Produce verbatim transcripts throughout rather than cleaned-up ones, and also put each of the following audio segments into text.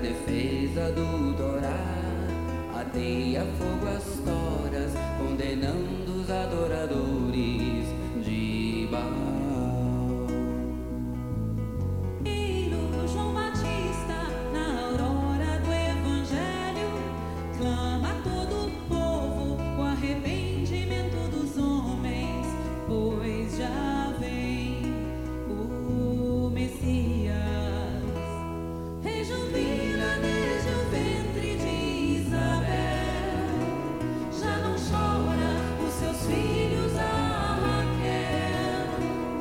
defesa do Torá. Ateia fogo às toras, condenando os adoradores de Baal. E no João Batista, na aurora do Evangelho, clama a todo o povo o arrependimento dos homens, pois já vem o Messias. Rejubila desde o ventre de Isabel, já não chora os seus filhos a Raquel.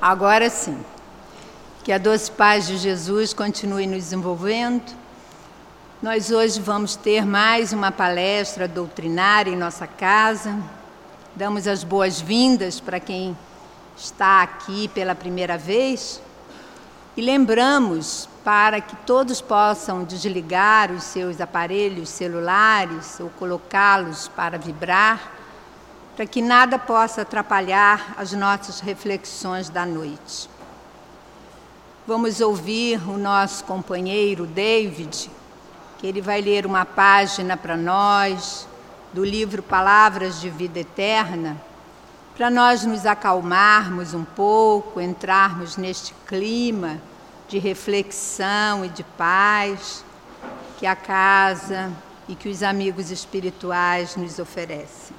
Agora sim, que a doce paz de Jesus continue nos envolvendo. Nós hoje vamos ter mais uma palestra doutrinária em nossa casa. Damos as boas-vindas para quem está aqui pela primeira vez e lembramos para que todos possam desligar os seus aparelhos celulares ou colocá-los para vibrar, para que nada possa atrapalhar as nossas reflexões da noite. Vamos ouvir o nosso companheiro David, que ele vai ler uma página para nós do livro Palavras de Vida Eterna, para nós nos acalmarmos um pouco, entrarmos neste clima de reflexão e de paz que a casa e que os amigos espirituais nos oferecem.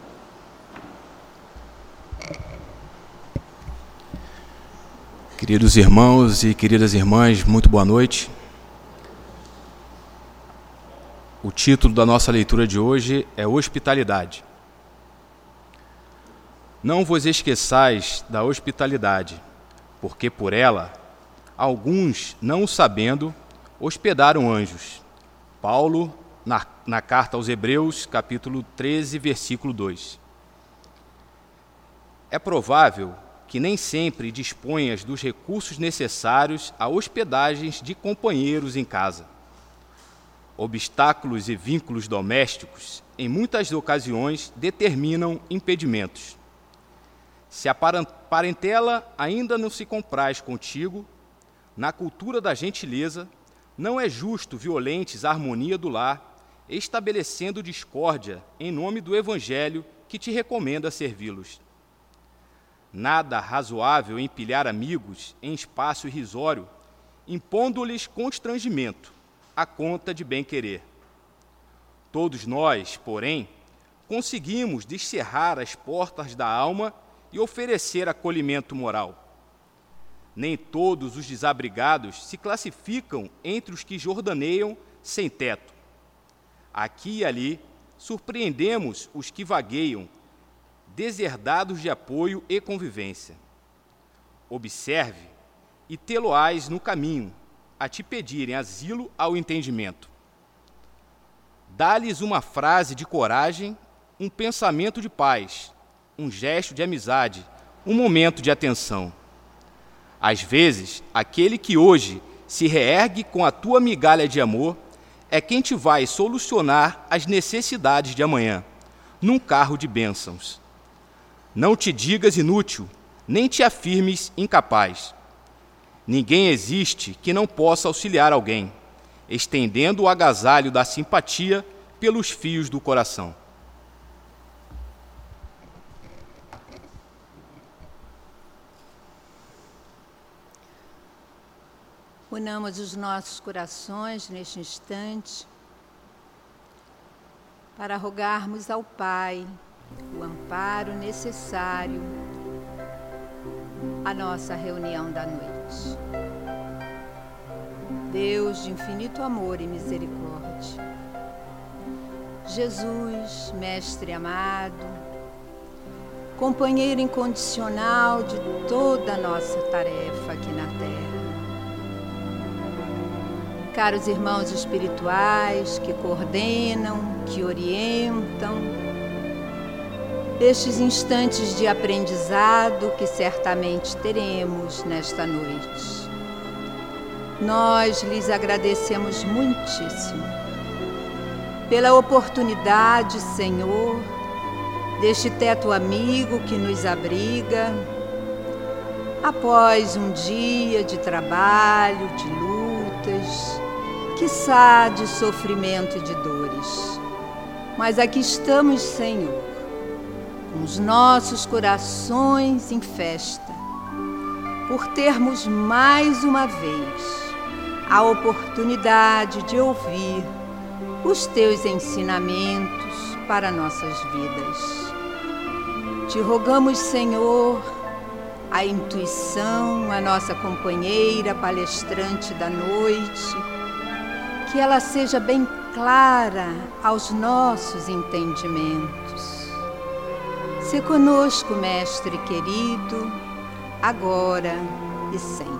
Queridos irmãos e queridas irmãs, muito boa noite. O título da nossa leitura de hoje é Hospitalidade. Não vos esqueçais da hospitalidade, porque por ela, alguns, não o sabendo, hospedaram anjos. Paulo, na, na carta aos Hebreus, capítulo treze, versículo dois. É provável que nem sempre disponhas dos recursos necessários a hospedagens de companheiros em casa. Obstáculos e vínculos domésticos, em muitas ocasiões, determinam impedimentos. Se a parentela ainda não se compraz contigo, na cultura da gentileza, não é justo violentes a harmonia do lar, estabelecendo discórdia em nome do Evangelho que te recomenda servi-los. Nada razoável empilhar amigos em espaço irrisório, impondo-lhes constrangimento, à conta de bem-querer. Todos nós, porém, conseguimos descerrar as portas da alma e oferecer acolhimento moral. Nem todos os desabrigados se classificam entre os que jordaneiam sem teto. Aqui e ali, surpreendemos os que vagueiam, deserdados de apoio e convivência. Observe e tê-lo-ás no caminho, a te pedirem asilo ao entendimento. Dá-lhes uma frase de coragem, um pensamento de paz, um gesto de amizade, um momento de atenção. Às vezes, aquele que hoje se reergue com a tua migalha de amor é quem te vai solucionar as necessidades de amanhã, num carro de bênçãos. Não te digas inútil, nem te afirmes incapaz. Ninguém existe que não possa auxiliar alguém, estendendo o agasalho da simpatia pelos fios do coração. Unamos os nossos corações neste instante para rogarmos ao Pai o amparo necessário à nossa reunião da noite. Deus de infinito amor e misericórdia, Jesus, Mestre amado, companheiro incondicional de toda a nossa tarefa aqui na Terra. Caros irmãos espirituais que coordenam, que orientam, estes instantes de aprendizado que certamente teremos nesta noite. Nós lhes agradecemos muitíssimo pela oportunidade, Senhor, deste teto amigo que nos abriga após um dia de trabalho, de lutas, quiçá de sofrimento e de dores. Mas aqui estamos, Senhor, com os nossos corações em festa, por termos mais uma vez a oportunidade de ouvir os teus ensinamentos para nossas vidas. Te rogamos, Senhor, a intuição, a nossa companheira palestrante da noite, que ela seja bem clara aos nossos entendimentos. Se conosco, Mestre querido, agora e sempre.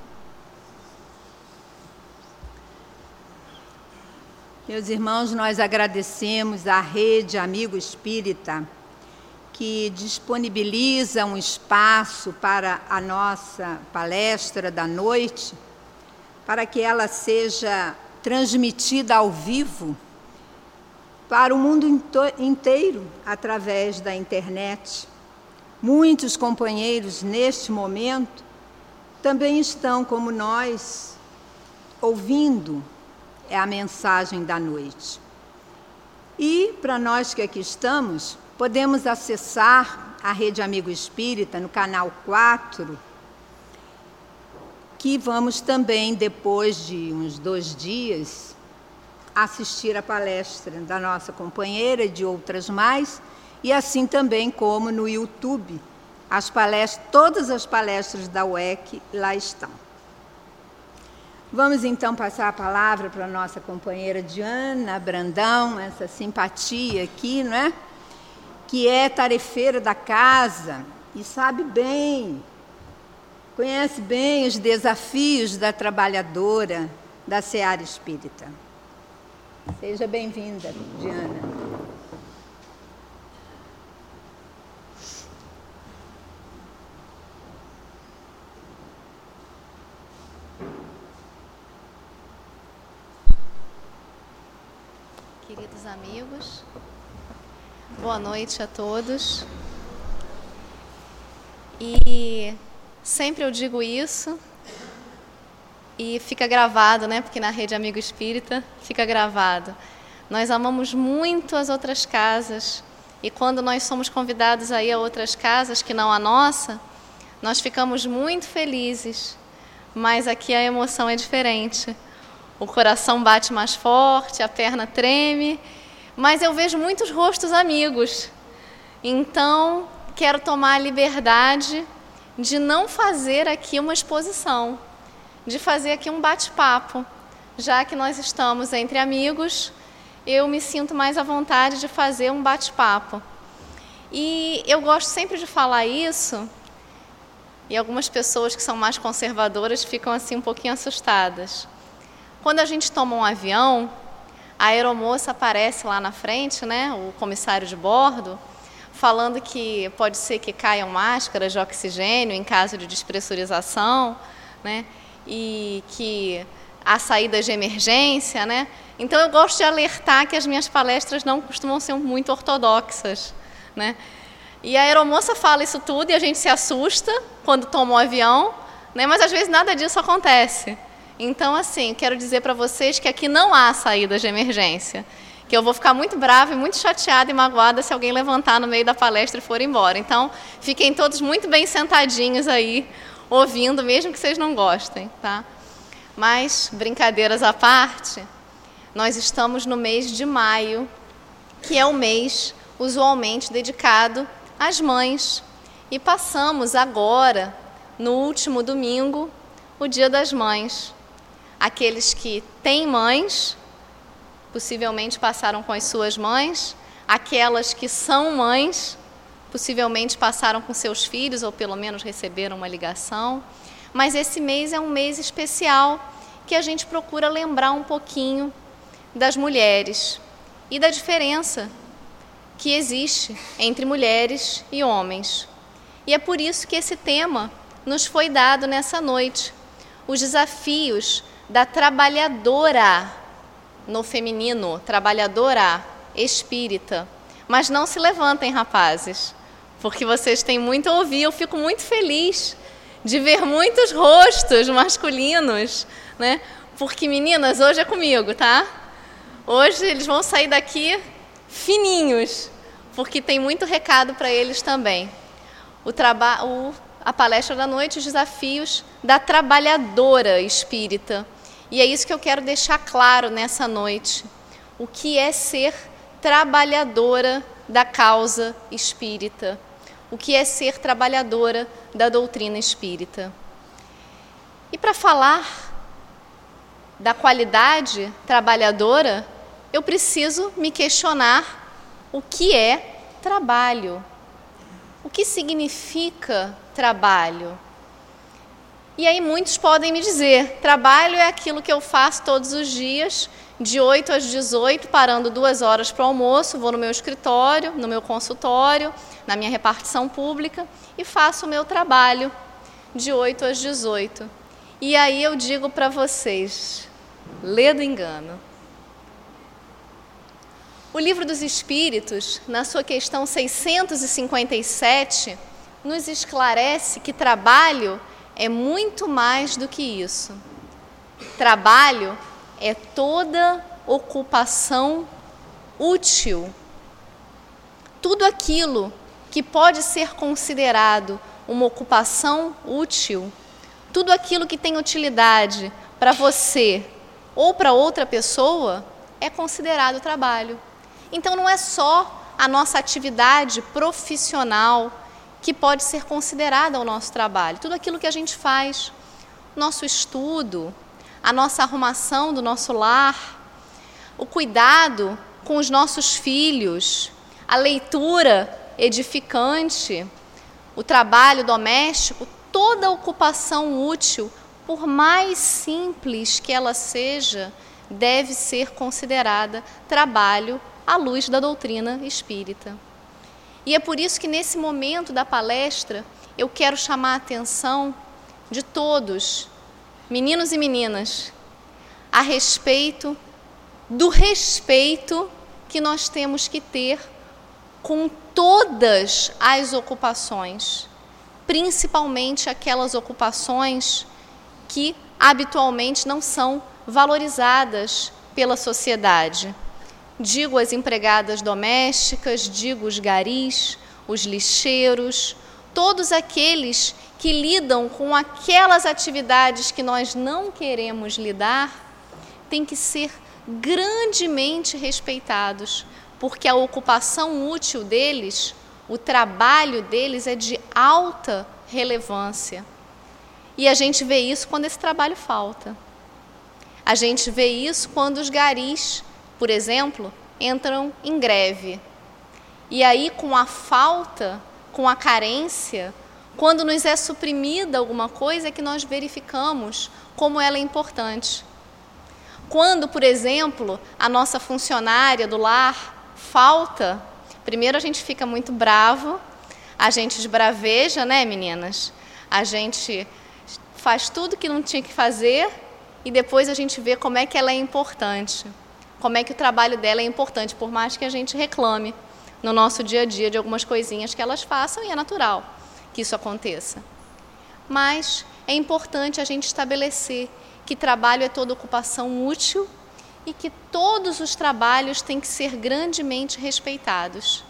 Meus irmãos, nós agradecemos à Rede Amigo Espírita, que disponibiliza um espaço para a nossa palestra da noite, para que ela seja transmitida ao vivo para o mundo inteiro através da internet. Muitos companheiros, neste momento, também estão, como nós, ouvindo a mensagem da noite. E, para nós que aqui estamos, podemos acessar a Rede Amigo Espírita no canal quatro, que vamos também, depois de uns dois dias, assistir a palestra da nossa companheira e de outras mais, e assim também como no YouTube, as palestras, todas as palestras da U E C lá estão. Vamos então passar a palavra para a nossa companheira Diana Brandão, essa simpatia aqui, não é? Que é tarefeira da casa e sabe bem, conhece bem os desafios da trabalhadora da Seara Espírita. Seja bem-vinda, Diana. Queridos amigos, boa noite a todos. E sempre eu digo isso e fica gravado, né? Porque na Rede Amigo Espírita fica gravado. Nós amamos muito as outras casas e quando nós somos convidados a ir a outras casas que não a nossa, nós ficamos muito felizes, mas aqui a emoção é diferente. O coração bate mais forte, a perna treme, mas eu vejo muitos rostos amigos. Então, quero tomar a liberdade de não fazer aqui uma exposição, de fazer aqui um bate-papo. Já que nós estamos entre amigos, eu me sinto mais à vontade de fazer um bate-papo. E eu gosto sempre de falar isso, e algumas pessoas que são mais conservadoras ficam assim um pouquinho assustadas. Quando a gente toma um avião, a aeromoça aparece lá na frente, né, o comissário de bordo, falando que pode ser que caiam máscaras de oxigênio em caso de despressurização, né, e que há saídas de emergência, né? Então eu gosto de alertar que as minhas palestras não costumam ser muito ortodoxas, né? E a aeromoça fala isso tudo e a gente se assusta quando toma o avião, né? Mas às vezes nada disso acontece. Então, assim, quero dizer para vocês que aqui não há saídas de emergência, que eu vou ficar muito brava e muito chateada e magoada se alguém levantar no meio da palestra e for embora. Então, fiquem todos muito bem sentadinhos aí, ouvindo, mesmo que vocês não gostem, tá? Mas, brincadeiras à parte, nós estamos no mês de maio, que é o mês usualmente dedicado às mães. E passamos agora, no último domingo, o Dia das Mães. Aqueles que têm mães, possivelmente passaram com as suas mães. Aquelas que são mães, possivelmente passaram com seus filhos, ou pelo menos receberam uma ligação. Mas esse mês é um mês especial, que a gente procura lembrar um pouquinho das mulheres e da diferença que existe entre mulheres e homens. E é por isso que esse tema nos foi dado nessa noite. Os desafios da trabalhadora, no feminino, trabalhadora espírita. Mas não se levantem, rapazes, porque vocês têm muito a ouvir. Eu fico muito feliz de ver muitos rostos masculinos, né? Porque, meninas, hoje é comigo, tá? Hoje eles vão sair daqui fininhos, porque tem muito recado para eles também. O traba- o, a palestra da noite, os desafios da trabalhadora espírita. E é isso que eu quero deixar claro nessa noite. O que é ser trabalhadora da causa espírita? O que é ser trabalhadora da doutrina espírita? E para falar da qualidade trabalhadora, eu preciso me questionar o que é trabalho. O que significa trabalho? E aí muitos podem me dizer, trabalho é aquilo que eu faço todos os dias, de oito às dezoito, parando duas horas para o almoço, vou no meu escritório, no meu consultório, na minha repartição pública e faço o meu trabalho de oito às dezoito. E aí eu digo para vocês, lê do engano. O Livro dos Espíritos, na sua questão seiscentos e cinquenta e sete, nos esclarece que trabalho é muito mais do que isso. Trabalho é toda ocupação útil. Tudo aquilo que pode ser considerado uma ocupação útil, tudo aquilo que tem utilidade para você ou para outra pessoa, é considerado trabalho. Então não é só a nossa atividade profissional que pode ser considerada o nosso trabalho. Tudo aquilo que a gente faz, nosso estudo, a nossa arrumação do nosso lar, o cuidado com os nossos filhos, a leitura edificante, o trabalho doméstico, toda ocupação útil, por mais simples que ela seja, deve ser considerada trabalho à luz da doutrina espírita. E é por isso que nesse momento da palestra eu quero chamar a atenção de todos, meninos e meninas, a respeito do respeito que nós temos que ter com todas as ocupações, principalmente aquelas ocupações que habitualmente não são valorizadas pela sociedade. Digo as empregadas domésticas, digo os garis, os lixeiros, todos aqueles que lidam com aquelas atividades que nós não queremos lidar, têm que ser grandemente respeitados, porque a ocupação útil deles, o trabalho deles é de alta relevância. E a gente vê isso quando esse trabalho falta. A gente vê isso quando os garis, por exemplo, entram em greve. E aí, com a falta, com a carência, quando nos é suprimida alguma coisa, é que nós verificamos como ela é importante. Quando, por exemplo, a nossa funcionária do lar falta, primeiro a gente fica muito bravo, a gente esbraveja, né, meninas? A gente faz tudo que não tinha que fazer e depois a gente vê como é que ela é importante, como é que o trabalho dela é importante, por mais que a gente reclame no nosso dia a dia de algumas coisinhas que elas façam, e é natural que isso aconteça. Mas é importante a gente estabelecer que trabalho é toda ocupação útil e que todos os trabalhos têm que ser grandemente respeitados.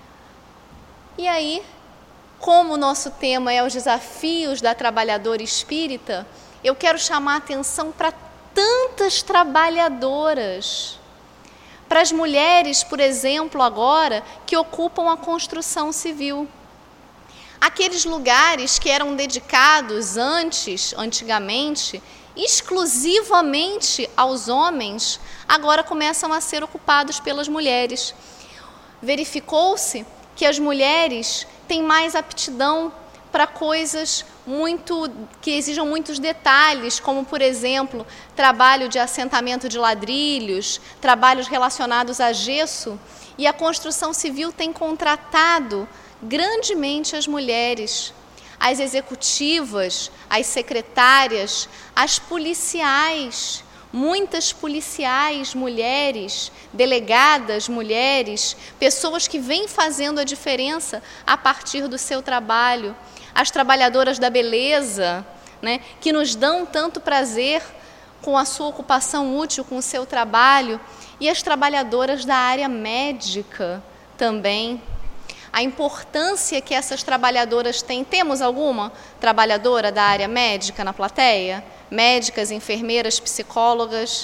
E aí, como o nosso tema é os desafios da trabalhadora espírita, eu quero chamar a atenção para tantas trabalhadoras, para as mulheres, por exemplo, agora, que ocupam a construção civil. Aqueles lugares que eram dedicados antes, antigamente, exclusivamente aos homens, agora começam a ser ocupados pelas mulheres. Verificou-se que as mulheres têm mais aptidão para coisas muito que exijam muitos detalhes, como, por exemplo, trabalho de assentamento de ladrilhos, trabalhos relacionados a gesso, e a construção civil tem contratado grandemente as mulheres, as executivas, as secretárias, as policiais, muitas policiais mulheres, delegadas mulheres, pessoas que vêm fazendo a diferença a partir do seu trabalho, as trabalhadoras da beleza, né, que nos dão tanto prazer com a sua ocupação útil, com o seu trabalho, e as trabalhadoras da área médica também. A importância que essas trabalhadoras têm. Temos alguma trabalhadora da área médica na plateia? Médicas, enfermeiras, psicólogas?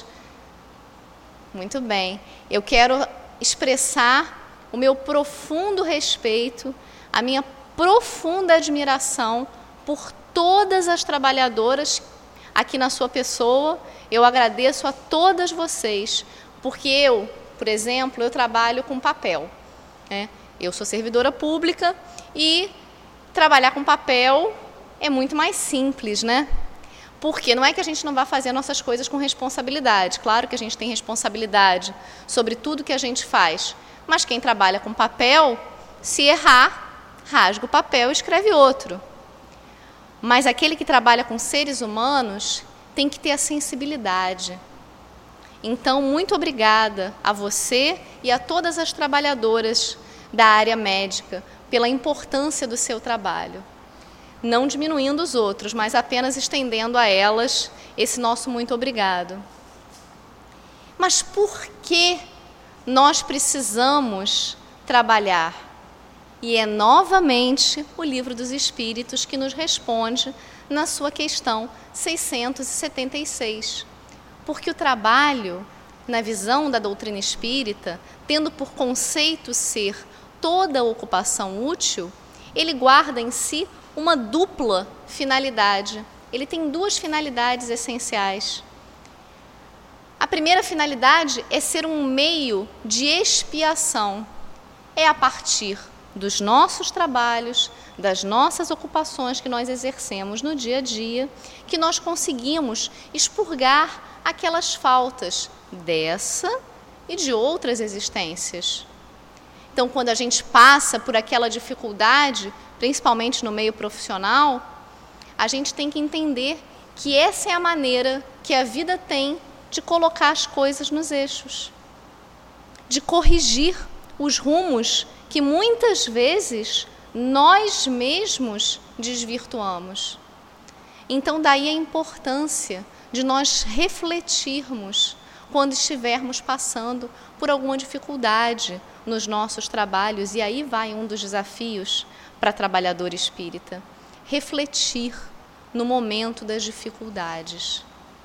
Muito bem. Eu quero expressar o meu profundo respeito, a minha profunda admiração por todas as trabalhadoras aqui na sua pessoa. Eu agradeço a todas vocês, porque eu, por exemplo, eu trabalho com papel, né? Eu sou servidora pública e trabalhar com papel é muito mais simples, né? Porque não é que a gente não vá fazer nossas coisas com responsabilidade. Claro que a gente tem responsabilidade sobre tudo que a gente faz. Mas quem trabalha com papel, se errar, rasga o papel e escreve outro. Mas aquele que trabalha com seres humanos tem que ter a sensibilidade. Então, muito obrigada a você e a todas as trabalhadoras da área médica pela importância do seu trabalho. Não diminuindo os outros, mas apenas estendendo a elas esse nosso muito obrigado. Mas por que nós precisamos trabalhar? E é novamente o Livro dos Espíritos que nos responde na sua questão seiscentos e setenta e seis. Porque o trabalho, na visão da doutrina espírita, tendo por conceito ser toda ocupação útil, ele guarda em si uma dupla finalidade. Ele tem duas finalidades essenciais. A primeira finalidade é ser um meio de expiação. É a partir dos nossos trabalhos, das nossas ocupações que nós exercemos no dia a dia, que nós conseguimos expurgar aquelas faltas dessa e de outras existências. Então, quando a gente passa por aquela dificuldade, principalmente no meio profissional, a gente tem que entender que essa é a maneira que a vida tem de colocar as coisas nos eixos, de corrigir os rumos que muitas vezes nós mesmos desvirtuamos. Então, daí a importância de nós refletirmos quando estivermos passando por alguma dificuldade nos nossos trabalhos, e aí vai um dos desafios para trabalhador espírita, refletir no momento das dificuldades.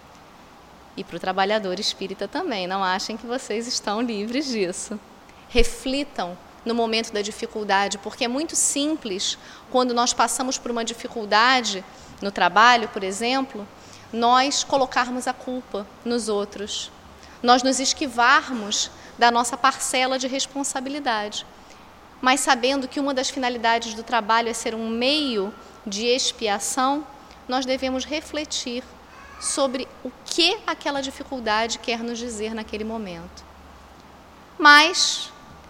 E para o trabalhador espírita também, não achem que vocês estão livres disso. Reflitam no momento da dificuldade, porque é muito simples, quando nós passamos por uma dificuldade no trabalho, por exemplo, nós colocarmos a culpa nos outros, nós nos esquivarmos da nossa parcela de responsabilidade. Mas sabendo que uma das finalidades do trabalho é ser um meio de expiação, nós devemos refletir sobre o que aquela dificuldade quer nos dizer naquele momento. Mas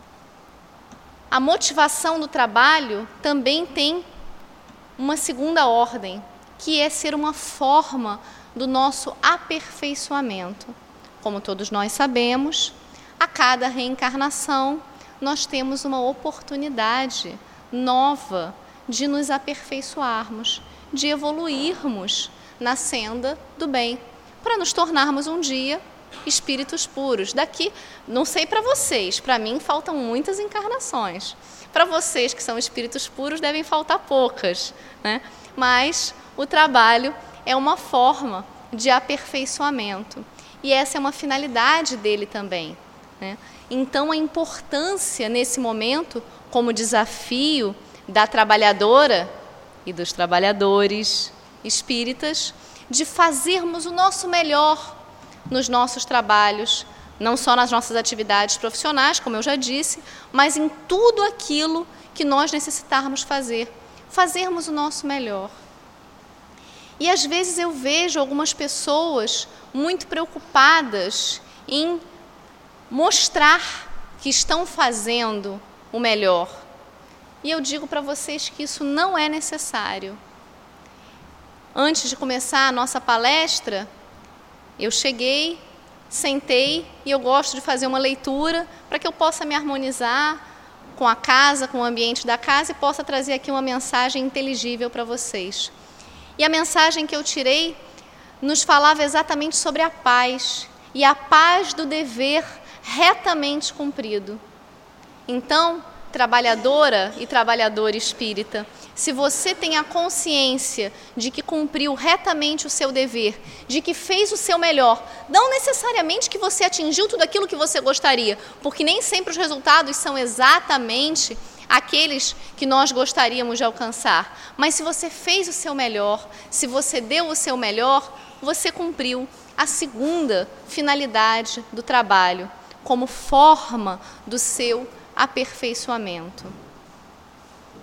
a motivação do trabalho também tem uma segunda ordem, que é ser uma forma do nosso aperfeiçoamento. Como todos nós sabemos, a cada reencarnação nós temos uma oportunidade nova de nos aperfeiçoarmos, de evoluirmos na senda do bem, para nos tornarmos um dia espíritos puros. Daqui, não sei para vocês, para mim faltam muitas encarnações. Para vocês que são espíritos puros devem faltar poucas, né? Mas o trabalho é uma forma de aperfeiçoamento. E essa é uma finalidade dele também, né? Então, a importância nesse momento, como desafio da trabalhadora e dos trabalhadores espíritas, de fazermos o nosso melhor nos nossos trabalhos, não só nas nossas atividades profissionais, como eu já disse, mas em tudo aquilo que nós necessitarmos fazer, fazermos o nosso melhor. E às vezes eu vejo algumas pessoas muito preocupadas em mostrar que estão fazendo o melhor. E eu digo para vocês que isso não é necessário. Antes de começar a nossa palestra, eu cheguei, sentei e eu gosto de fazer uma leitura para que eu possa me harmonizar com a casa, com o ambiente da casa e possa trazer aqui uma mensagem inteligível para vocês. E a mensagem que eu tirei nos falava exatamente sobre a paz e a paz do dever retamente cumprido. Então, trabalhadora e trabalhador espírita, se você tem a consciência de que cumpriu retamente o seu dever, de que fez o seu melhor, não necessariamente que você atingiu tudo aquilo que você gostaria, porque nem sempre os resultados são exatamente aqueles que nós gostaríamos de alcançar, mas se você fez o seu melhor, se você deu o seu melhor, você cumpriu a segunda finalidade do trabalho, como forma do seu aperfeiçoamento.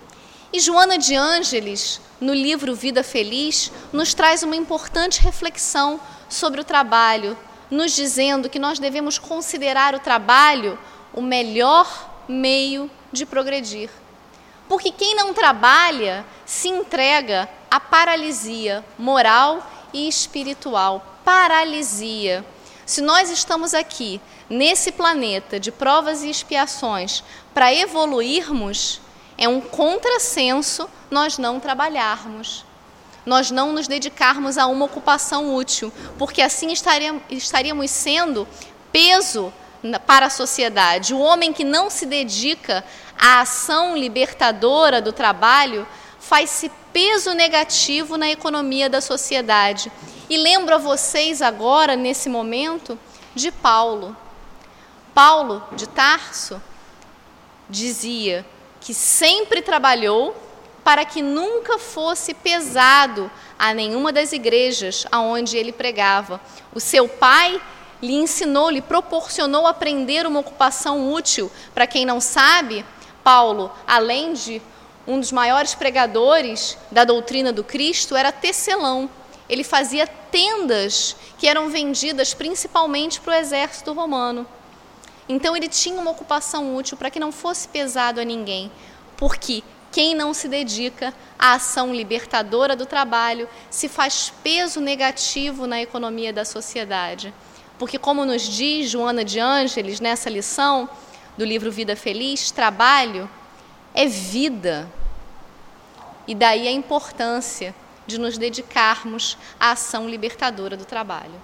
E Joana de Ângeles, no livro Vida Feliz, nos traz uma importante reflexão sobre o trabalho, nos dizendo que nós devemos considerar o trabalho o melhor meio de progredir. Porque quem não trabalha se entrega à paralisia moral e espiritual. Paralisia. Se nós estamos aqui, nesse planeta de provas e expiações, para evoluirmos, é um contrassenso nós não trabalharmos, nós não nos dedicarmos a uma ocupação útil, porque assim estaríamos, estaríamos sendo peso para a sociedade. O homem que não se dedica à ação libertadora do trabalho faz-se peso negativo na economia da sociedade. E lembro a vocês agora, nesse momento, de Paulo. Paulo de Tarso dizia que sempre trabalhou para que nunca fosse pesado a nenhuma das igrejas aonde ele pregava. O seu pai lhe ensinou, lhe proporcionou aprender uma ocupação útil. Para quem não sabe, Paulo, além de um dos maiores pregadores da doutrina do Cristo, era tecelão. Ele fazia tendas que eram vendidas principalmente para o exército romano. Então ele tinha uma ocupação útil para que não fosse pesado a ninguém, porque quem não se dedica à ação libertadora do trabalho se faz peso negativo na economia da sociedade. Porque, como nos diz Joana de Ângeles nessa lição do livro Vida Feliz, trabalho é vida. E daí a importância de nos dedicarmos à ação libertadora do trabalho.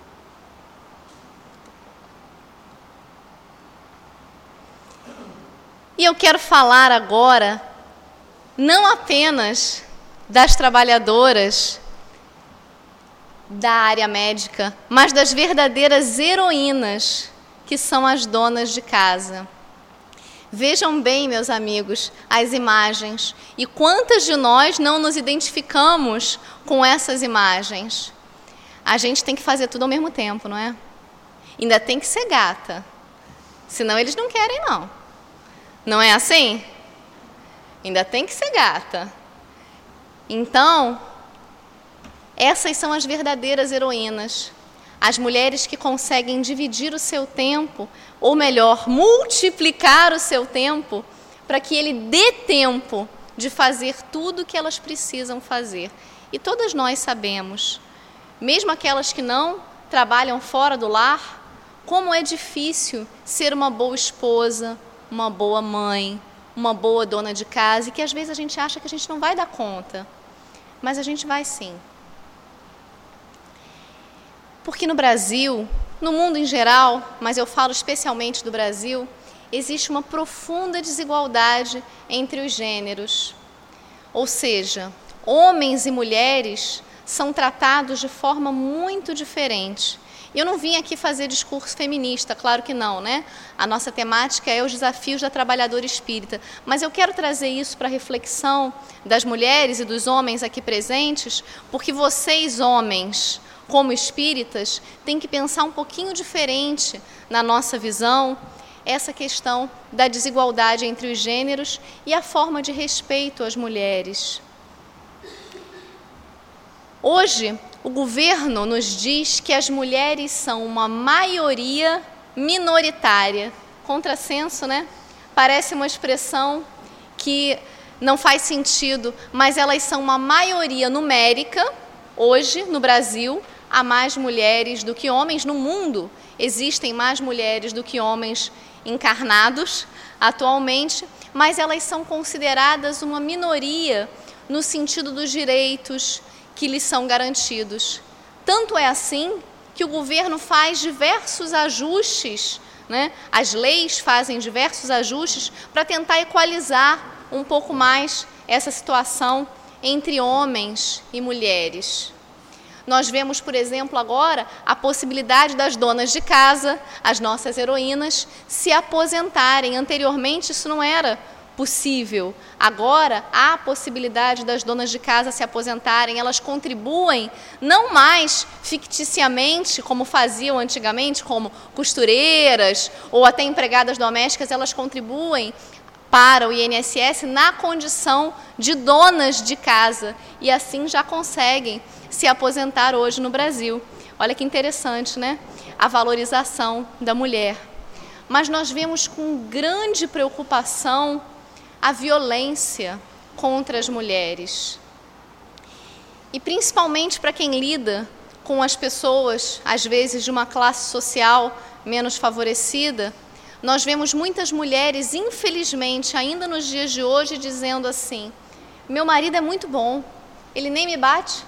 E eu quero falar agora não apenas das trabalhadoras da área médica, mas das verdadeiras heroínas, que são as donas de casa. Vejam bem, meus amigos, as imagens. E quantas de nós não nos identificamos com essas imagens? A gente tem que fazer tudo ao mesmo tempo, não é? Ainda tem que ser gata. Senão eles não querem, não. Não é assim? Ainda tem que ser gata. Então, essas são as verdadeiras heroínas. As mulheres que conseguem dividir o seu tempo, ou melhor, multiplicar o seu tempo, para que ele dê tempo de fazer tudo o que elas precisam fazer. E todas nós sabemos, mesmo aquelas que não trabalham fora do lar, como é difícil ser uma boa esposa, uma boa mãe, uma boa dona de casa, e que às vezes a gente acha que a gente não vai dar conta. Mas a gente vai sim. Porque no Brasil, no mundo em geral, mas eu falo especialmente do Brasil, existe uma profunda desigualdade entre os gêneros. Ou seja, homens e mulheres são tratados de forma muito diferente. Eu não vim aqui fazer discurso feminista, claro que não, né? A nossa temática é os desafios da trabalhadora espírita. Mas eu quero trazer isso para a reflexão das mulheres e dos homens aqui presentes, porque vocês, homens, como espíritas, têm que pensar um pouquinho diferente na nossa visão, essa questão da desigualdade entre os gêneros e a forma de respeito às mulheres. Hoje, o governo nos diz que as mulheres são uma maioria minoritária. Contrassenso, né? Parece uma expressão que não faz sentido, mas elas são uma maioria numérica. Hoje, no Brasil, há mais mulheres do que homens. No mundo, existem mais mulheres do que homens encarnados atualmente, mas elas são consideradas uma minoria no sentido dos direitos que lhes são garantidos. Tanto é assim que o governo faz diversos ajustes, né? As leis fazem diversos ajustes para tentar equalizar um pouco mais essa situação entre homens e mulheres. Nós vemos, por exemplo, agora a possibilidade das donas de casa, as nossas heroínas, se aposentarem. Anteriormente isso não era possível. Agora há a possibilidade das donas de casa se aposentarem. Elas contribuem não mais ficticiamente, como faziam antigamente, como costureiras ou até empregadas domésticas. Elas contribuem para o I N S S na condição de donas de casa e assim já conseguem se aposentar hoje no Brasil. Olha que interessante, né? A valorização da mulher. Mas nós vemos com grande preocupação a violência contra as mulheres. E principalmente para quem lida com as pessoas, às vezes de uma classe social menos favorecida, nós vemos muitas mulheres, infelizmente, ainda nos dias de hoje, dizendo assim: meu marido é muito bom, ele nem me bate.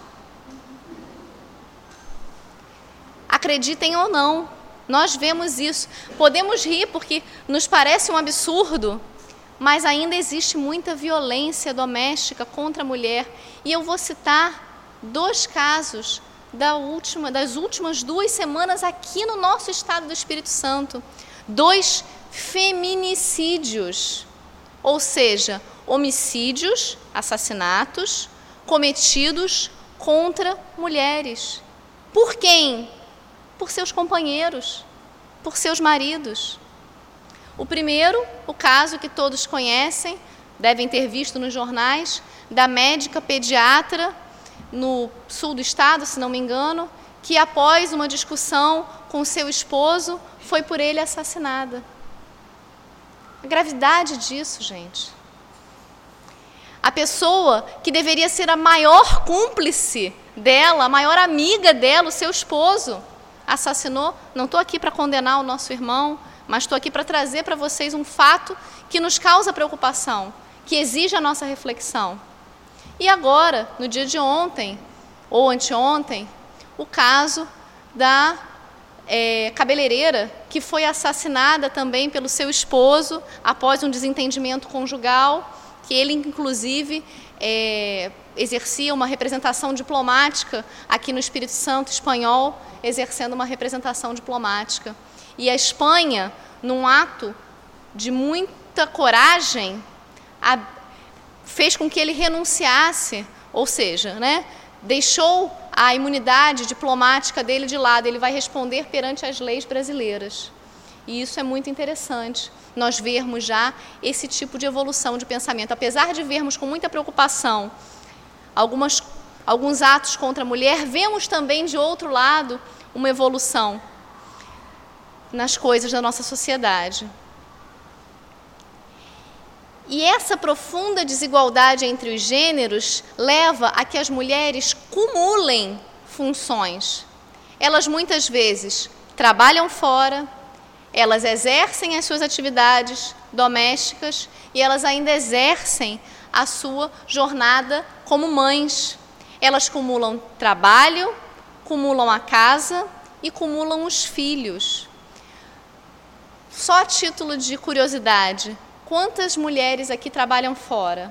Acreditem ou não, nós vemos isso. Podemos rir porque nos parece um absurdo, mas ainda existe muita violência doméstica contra a mulher. E eu vou citar dois casos da última, das últimas duas semanas aqui no nosso estado do Espírito Santo. Dois feminicídios, ou seja, homicídios, assassinatos, cometidos contra mulheres. Por quem? Por seus companheiros, por seus maridos. O primeiro, o caso que todos conhecem, devem ter visto nos jornais, da médica pediatra no sul do estado, se não me engano, que após uma discussão com seu esposo, foi por ele assassinada. A gravidade disso, gente. A pessoa que deveria ser a maior cúmplice dela, a maior amiga dela, o seu esposo, assassinou. Não estou aqui para condenar o nosso irmão, mas estou aqui para trazer para vocês um fato que nos causa preocupação, que exige a nossa reflexão. E agora, no dia de ontem, ou anteontem, o caso da é, cabeleireira, que foi assassinada também pelo seu esposo, após um desentendimento conjugal, que ele, inclusive, é, exercia uma representação diplomática aqui no Espírito Santo espanhol, exercendo uma representação diplomática. E a Espanha, num ato de muita coragem, a, fez com que ele renunciasse, ou seja, né, deixou a imunidade diplomática dele de lado, ele vai responder perante as leis brasileiras. E isso é muito interessante, nós vermos já esse tipo de evolução de pensamento. Apesar de vermos com muita preocupação algumas, alguns atos contra a mulher, vemos também, de outro lado, uma evolução nas coisas da nossa sociedade. E essa profunda desigualdade entre os gêneros leva a que as mulheres cumulem funções. Elas muitas vezes trabalham fora, elas exercem as suas atividades domésticas e elas ainda exercem a sua jornada como mães. Elas cumulam trabalho, cumulam a casa e cumulam os filhos. Só a título de curiosidade, quantas mulheres aqui trabalham fora?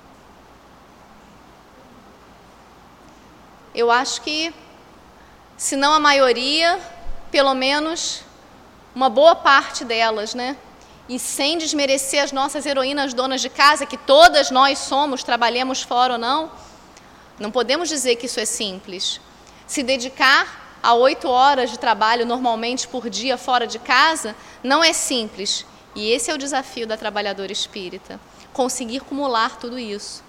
Eu acho que, se não a maioria, pelo menos uma boa parte delas, né? E sem desmerecer as nossas heroínas donas de casa, que todas nós somos, trabalhemos fora ou não, não podemos dizer que isso é simples. Se dedicar a oito horas de trabalho normalmente por dia fora de casa não é simples. E esse é o desafio da trabalhadora espírita, conseguir acumular tudo isso.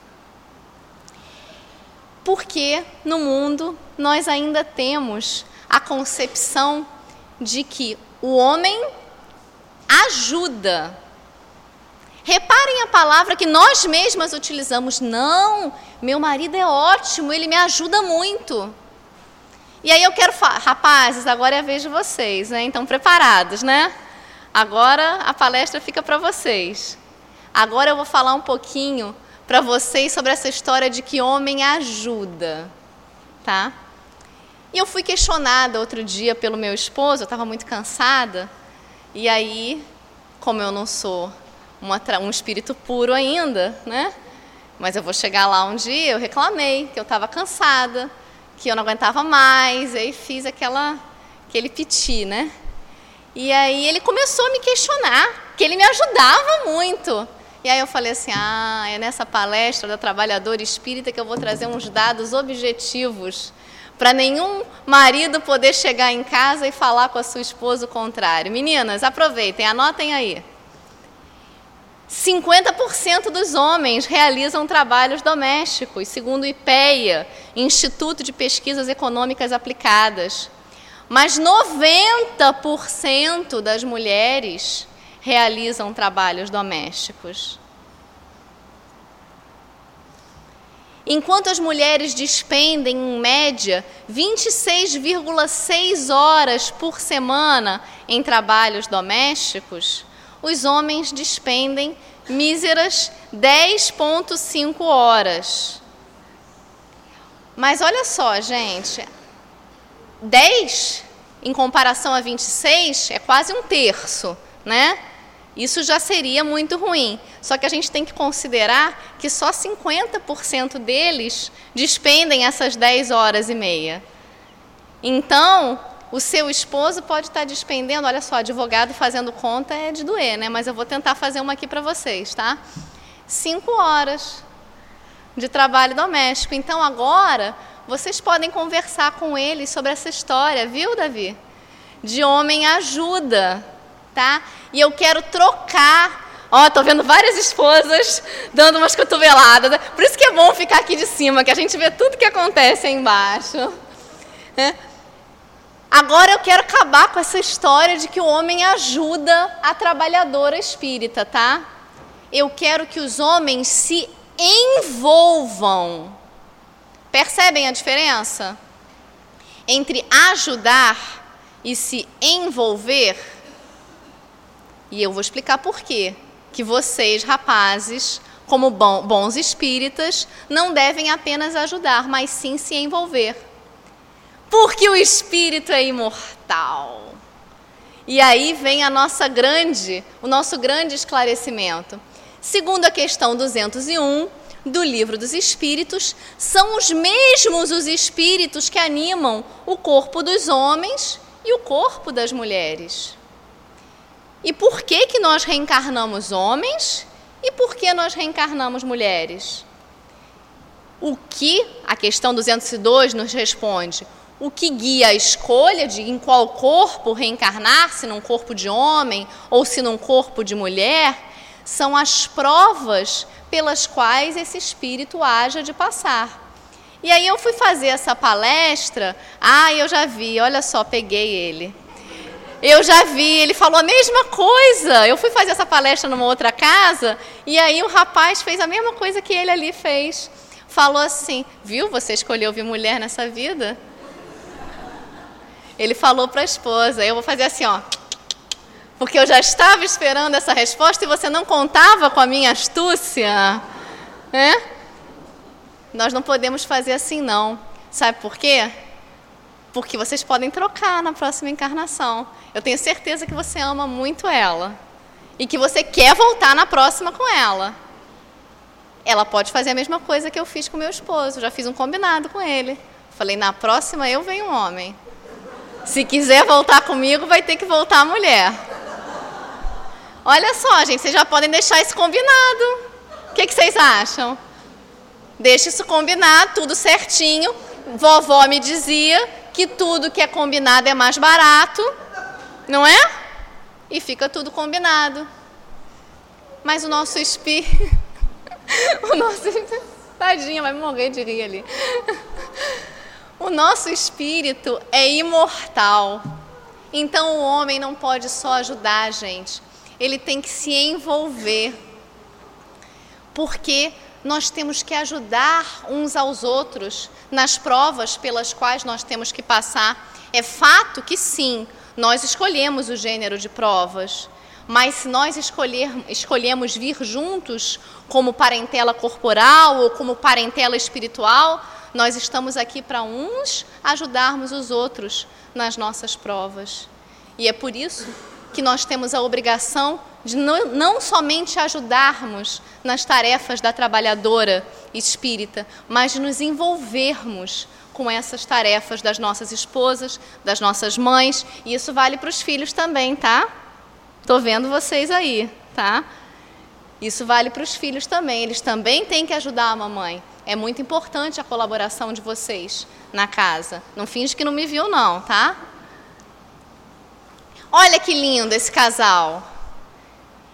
Porque no mundo nós ainda temos a concepção de que o homem ajuda. Reparem a palavra que nós mesmas utilizamos. Não, meu marido é ótimo, ele me ajuda muito. E aí eu quero falar, rapazes, agora é a vez de vocês, né? Então, preparados, né? Agora a palestra fica para vocês. Agora eu vou falar um pouquinho para vocês sobre essa história de que homem ajuda, tá? E eu fui questionada outro dia pelo meu esposo, eu estava muito cansada, e aí, como eu não sou uma, um espírito puro ainda, né? Mas eu vou chegar lá um dia, eu reclamei que eu estava cansada, que eu não aguentava mais, e aí fiz aquela, aquele piti, né? E aí ele começou a me questionar, que ele me ajudava muito. E aí eu falei assim, ah, é nessa palestra da trabalhadora espírita que eu vou trazer uns dados objetivos para nenhum marido poder chegar em casa e falar com a sua esposa o contrário. Meninas, aproveitem, anotem aí. cinquenta por cento dos homens realizam trabalhos domésticos, segundo o IPEA, Instituto de Pesquisas Econômicas Aplicadas. Mas noventa por cento das mulheres realizam trabalhos domésticos. Enquanto as mulheres despendem, em média, vinte e seis vírgula seis horas por semana em trabalhos domésticos, os homens despendem míseras dez vírgula cinco horas. Mas olha só, gente, dez em comparação a vinte e seis é quase um terço, né? Isso já seria muito ruim. Só que a gente tem que considerar que só cinquenta por cento deles despendem essas dez horas e meia. Então, o seu esposo pode estar despendendo, olha só, advogado fazendo conta é de doer, né? Mas eu vou tentar fazer uma aqui para vocês, tá? Cinco horas de trabalho doméstico. Então, agora, vocês podem conversar com ele sobre essa história, viu, Davi? De homem ajuda, tá? E eu quero trocar. Ó, tô vendo várias esposas dando umas cotoveladas. Por isso que é bom ficar aqui de cima, que a gente vê tudo que acontece aí embaixo. É. Agora eu quero acabar com essa história de que o homem ajuda a trabalhadora espírita, tá? Eu quero que os homens se envolvam. Percebem a diferença entre ajudar e se envolver? E eu vou explicar por quê. Que vocês, rapazes, como bons espíritas, não devem apenas ajudar, mas sim se envolver. Porque o espírito é imortal. E aí vem a nossa grande, o nosso grande esclarecimento. Segundo a questão duzentos e um do Livro dos Espíritos, são os mesmos os espíritos que animam o corpo dos homens e o corpo das mulheres. E por que que nós reencarnamos homens e por que nós reencarnamos mulheres? O que a questão duzentos e dois nos responde? O que guia a escolha de em qual corpo reencarnar, se num corpo de homem ou se num corpo de mulher, são as provas pelas quais esse espírito haja de passar. E aí eu fui fazer essa palestra, ah, eu já vi, olha só, peguei ele. Eu já vi, ele falou a mesma coisa. Eu fui fazer essa palestra numa outra casa, e aí o rapaz fez a mesma coisa que ele ali fez. Falou assim, viu, você escolheu vir mulher nessa vida? Ele falou para a esposa, eu vou fazer assim, ó, porque eu já estava esperando essa resposta e você não contava com a minha astúcia, né? Nós não podemos fazer assim, não. Sabe por quê? Porque vocês podem trocar na próxima encarnação. Eu tenho certeza que você ama muito ela e que você quer voltar na próxima com ela. Ela pode fazer a mesma coisa que eu fiz com meu esposo. Já fiz um combinado com ele. Falei, na próxima eu venho um homem. Se quiser voltar comigo, vai ter que voltar a mulher. Olha só, gente, vocês já podem deixar isso combinado. O que que vocês acham? Deixa isso combinado, tudo certinho. Vovó me dizia que tudo que é combinado é mais barato, não é? E fica tudo combinado. Mas o nosso espírito... o nosso... Tadinha, vai morrer de rir ali. O nosso espírito é imortal. Então o homem não pode só ajudar a gente. Ele tem que se envolver. Porque nós temos que ajudar uns aos outros nas provas pelas quais nós temos que passar. É fato que sim, nós escolhemos o gênero de provas, mas se nós escolher, escolhemos vir juntos como parentela corporal ou como parentela espiritual, nós estamos aqui para uns ajudarmos os outros nas nossas provas. E é por isso que nós temos a obrigação de não, não somente ajudarmos nas tarefas da trabalhadora espírita, mas de nos envolvermos com essas tarefas das nossas esposas, das nossas mães, e isso vale para os filhos também, tá? Estou vendo vocês aí, tá? Isso vale para os filhos também, eles também têm que ajudar a mamãe. É muito importante a colaboração de vocês na casa. Não finge que não me viu não, tá? Olha que lindo esse casal.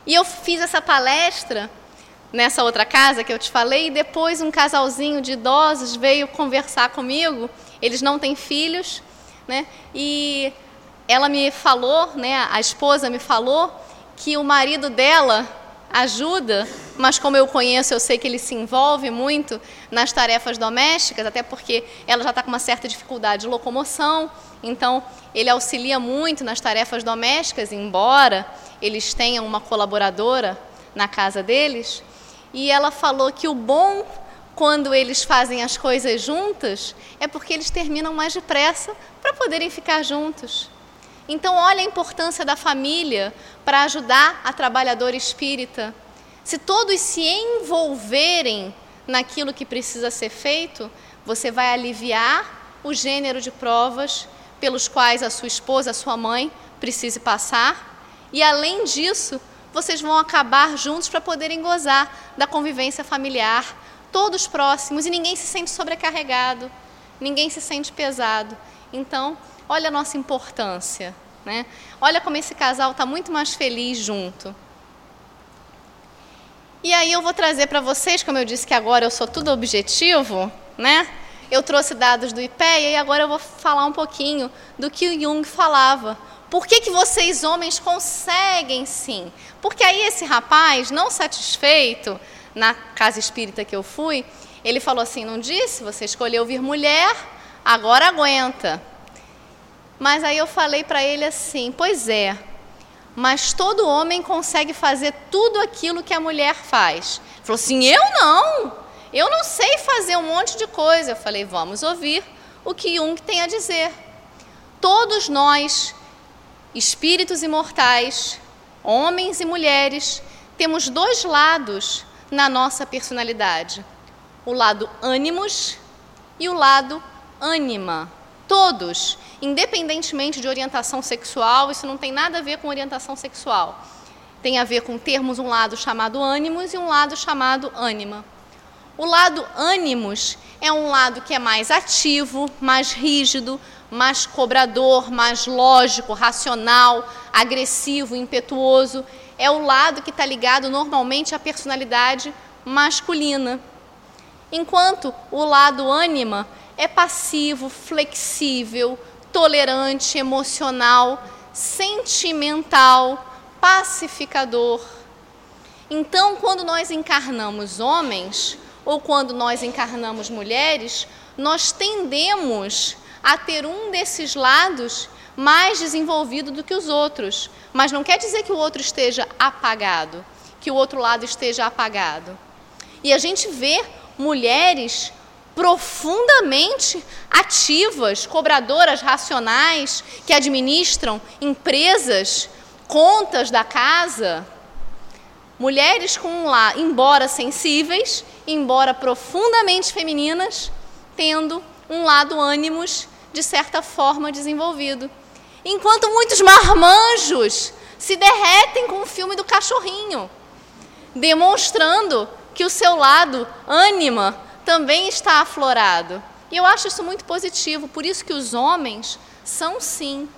E eu fiz essa palestra nessa outra casa que eu te falei, e depois um casalzinho de idosos veio conversar comigo. Eles não têm filhos, né? E ela me falou, né, a esposa me falou, que o marido dela ajuda, mas como eu conheço, eu sei que ele se envolve muito nas tarefas domésticas, até porque ela já está com uma certa dificuldade de locomoção, então ele auxilia muito nas tarefas domésticas, embora eles tenham uma colaboradora na casa deles. E ela falou que o bom, quando eles fazem as coisas juntas, é porque eles terminam mais depressa para poderem ficar juntos. Então, olha a importância da família para ajudar a trabalhadora espírita. Se todos se envolverem naquilo que precisa ser feito, você vai aliviar o gênero de provas pelos quais a sua esposa, a sua mãe, precise passar. E, além disso, vocês vão acabar juntos para poderem gozar da convivência familiar, todos próximos, e ninguém se sente sobrecarregado, ninguém se sente pesado. Então, olha a nossa importância, né? Olha como esse casal está muito mais feliz junto. E aí eu vou trazer para vocês, como eu disse que agora eu sou tudo objetivo, né? Eu trouxe dados do IPEA e agora eu vou falar um pouquinho do que o Jung falava. Por que que vocês homens conseguem sim? Porque aí esse rapaz, não satisfeito, na casa espírita que eu fui, ele falou assim, não disse, você escolheu vir mulher, agora aguenta. Mas aí eu falei para ele assim, pois é, mas todo homem consegue fazer tudo aquilo que a mulher faz. Ele falou assim, eu não, eu não sei fazer um monte de coisa. Eu falei, vamos ouvir o que Jung tem a dizer. Todos nós, espíritos imortais, homens e mulheres, temos dois lados na nossa personalidade. O lado ânimos e o lado ânima. Todos, independentemente de orientação sexual, isso não tem nada a ver com orientação sexual. Tem a ver com termos um lado chamado ânimos e um lado chamado ânima. O lado ânimos é um lado que é mais ativo, mais rígido, mais cobrador, mais lógico, racional, agressivo, impetuoso. É o lado que está ligado normalmente à personalidade masculina. Enquanto o lado ânima é passivo, flexível, tolerante, emocional, sentimental, pacificador. Então, quando nós encarnamos homens, ou quando nós encarnamos mulheres, nós tendemos a ter um desses lados mais desenvolvido do que os outros. Mas não quer dizer que o outro esteja apagado, que o outro lado esteja apagado. E a gente vê mulheres profundamente ativas, cobradoras racionais, que administram empresas, contas da casa. Mulheres com um lado, embora sensíveis, embora profundamente femininas, tendo um lado ânimos, de certa forma, desenvolvido. Enquanto muitos marmanjos se derretem com o filme do cachorrinho, demonstrando que o seu lado ânima também está aflorado. E eu acho isso muito positivo, por isso que os homens são, sim,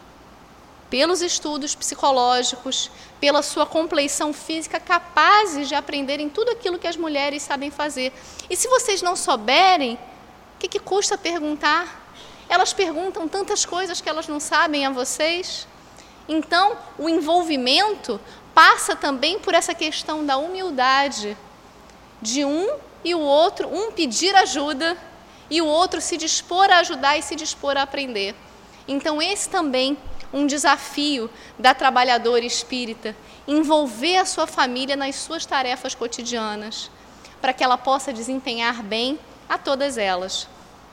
pelos estudos psicológicos, pela sua compleição física, capazes de aprenderem tudo aquilo que as mulheres sabem fazer. E se vocês não souberem, o que, que custa perguntar? Elas perguntam tantas coisas que elas não sabem a vocês. Então, o envolvimento passa também por essa questão da humildade, de um e o outro, um pedir ajuda e o outro se dispor a ajudar e se dispor a aprender. Então, esse também um desafio da trabalhadora espírita, envolver a sua família nas suas tarefas cotidianas, para que ela possa desempenhar bem a todas elas.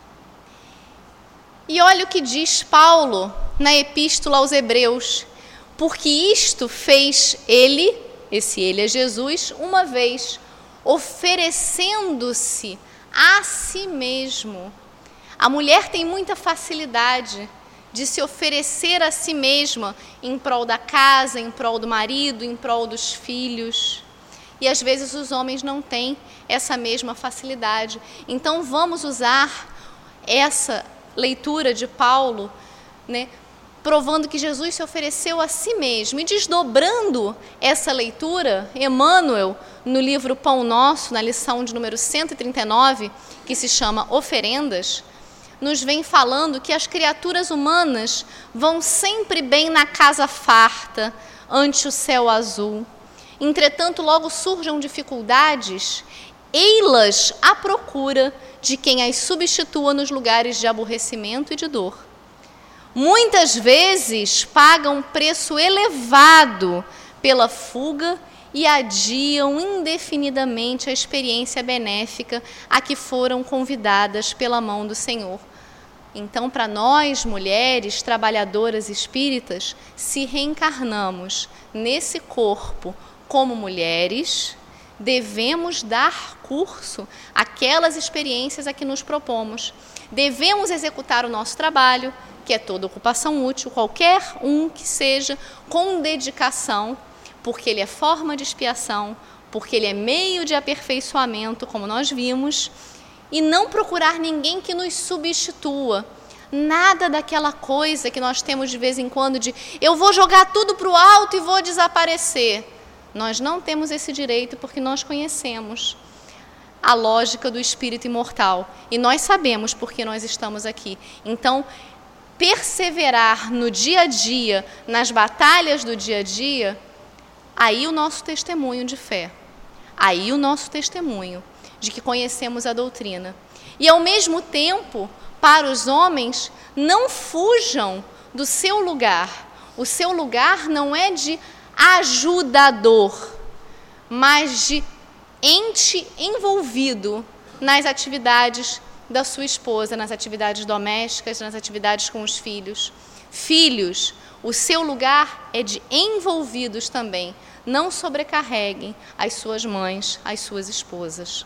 E olha o que diz Paulo na Epístola aos Hebreus, porque isto fez ele, esse ele é Jesus, uma vez, oferecendo-se a si mesmo. A mulher tem muita facilidade de se oferecer a si mesma em prol da casa, em prol do marido, em prol dos filhos. E às vezes os homens não têm essa mesma facilidade. Então vamos usar essa leitura de Paulo, né, provando que Jesus se ofereceu a si mesmo. E desdobrando essa leitura, Emmanuel, no livro Pão Nosso, na lição de número cento e trinta e nove, que se chama Oferendas, nos vem falando que as criaturas humanas vão sempre bem na casa farta, ante o céu azul. Entretanto, logo surjam dificuldades, ei-las à procura de quem as substitua nos lugares de aborrecimento e de dor. Muitas vezes pagam preço elevado pela fuga e adiam indefinidamente a experiência benéfica a que foram convidadas pela mão do Senhor. Então, para nós, mulheres, trabalhadoras espíritas, se reencarnamos nesse corpo como mulheres, devemos dar curso àquelas experiências a que nos propomos. Devemos executar o nosso trabalho, que é toda ocupação útil, qualquer um que seja, com dedicação, porque ele é forma de expiação, porque ele é meio de aperfeiçoamento, como nós vimos, e não procurar ninguém que nos substitua. Nada daquela coisa que nós temos de vez em quando de eu vou jogar tudo para o alto e vou desaparecer. Nós não temos esse direito porque nós conhecemos a lógica do espírito imortal e nós sabemos por que nós estamos aqui. Então, perseverar no dia a dia, nas batalhas do dia a dia, aí o nosso testemunho de fé, aí o nosso testemunho de que conhecemos a doutrina. E, ao mesmo tempo, para os homens, não fujam do seu lugar. O seu lugar não é de ajudador, mas de ente envolvido nas atividades da sua esposa, nas atividades domésticas, nas atividades com os filhos. Filhos, o seu lugar é de envolvidos também. Não sobrecarreguem as suas mães, as suas esposas.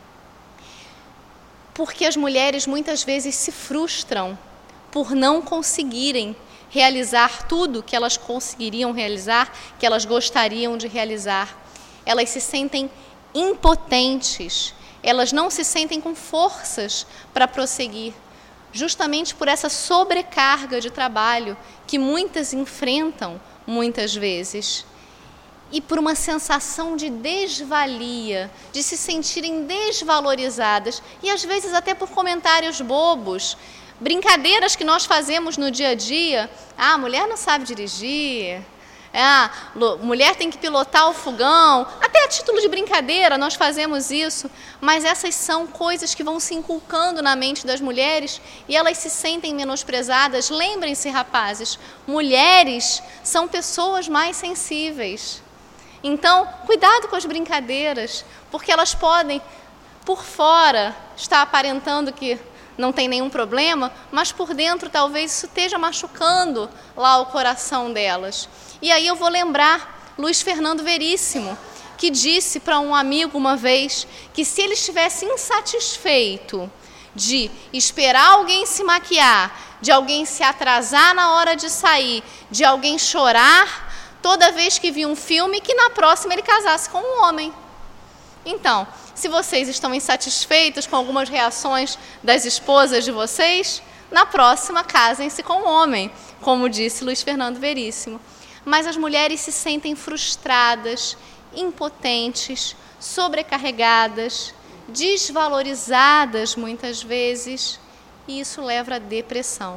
Porque as mulheres muitas vezes se frustram por não conseguirem realizar tudo que elas conseguiriam realizar, que elas gostariam de realizar. Elas se sentem impotentes, elas não se sentem com forças para prosseguir, justamente por essa sobrecarga de trabalho que muitas enfrentam muitas vezes. E por uma sensação de desvalia, de se sentirem desvalorizadas, e às vezes até por comentários bobos, brincadeiras que nós fazemos no dia a dia. Ah, mulher não sabe dirigir, ah, mulher tem que pilotar o fogão, até a título de brincadeira nós fazemos isso, mas essas são coisas que vão se inculcando na mente das mulheres e elas se sentem menosprezadas. Lembrem-se, rapazes, mulheres são pessoas mais sensíveis. Então, cuidado com as brincadeiras, porque elas podem, por fora, estar aparentando que não tem nenhum problema, mas por dentro talvez isso esteja machucando lá o coração delas. E aí eu vou lembrar Luiz Fernando Veríssimo, que disse para um amigo uma vez que se ele estivesse insatisfeito de esperar alguém se maquiar, de alguém se atrasar na hora de sair, de alguém chorar toda vez que via um filme, que na próxima ele casasse com um homem. Então, se vocês estão insatisfeitos com algumas reações das esposas de vocês, na próxima casem-se com um homem, como disse Luiz Fernando Veríssimo. Mas as mulheres se sentem frustradas, impotentes, sobrecarregadas, desvalorizadas muitas vezes, e isso leva à depressão.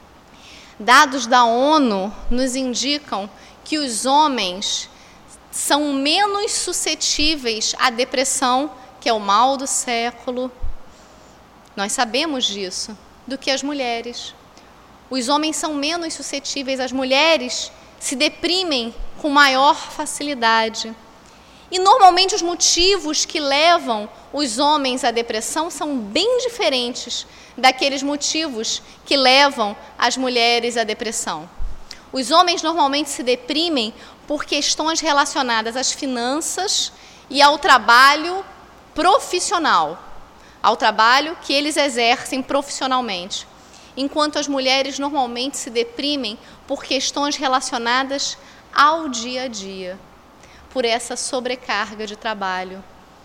Dados da ONU nos indicam que os homens são menos suscetíveis à depressão, que é o mal do século, nós sabemos disso, do que as mulheres. Os homens são menos suscetíveis, as mulheres se deprimem com maior facilidade. E normalmente os motivos que levam os homens à depressão são bem diferentes daqueles motivos que levam as mulheres à depressão. Os homens normalmente se deprimem por questões relacionadas às finanças e ao trabalho profissional, ao trabalho que eles exercem profissionalmente, enquanto as mulheres normalmente se deprimem por questões relacionadas ao dia a dia, por essa sobrecarga de trabalho.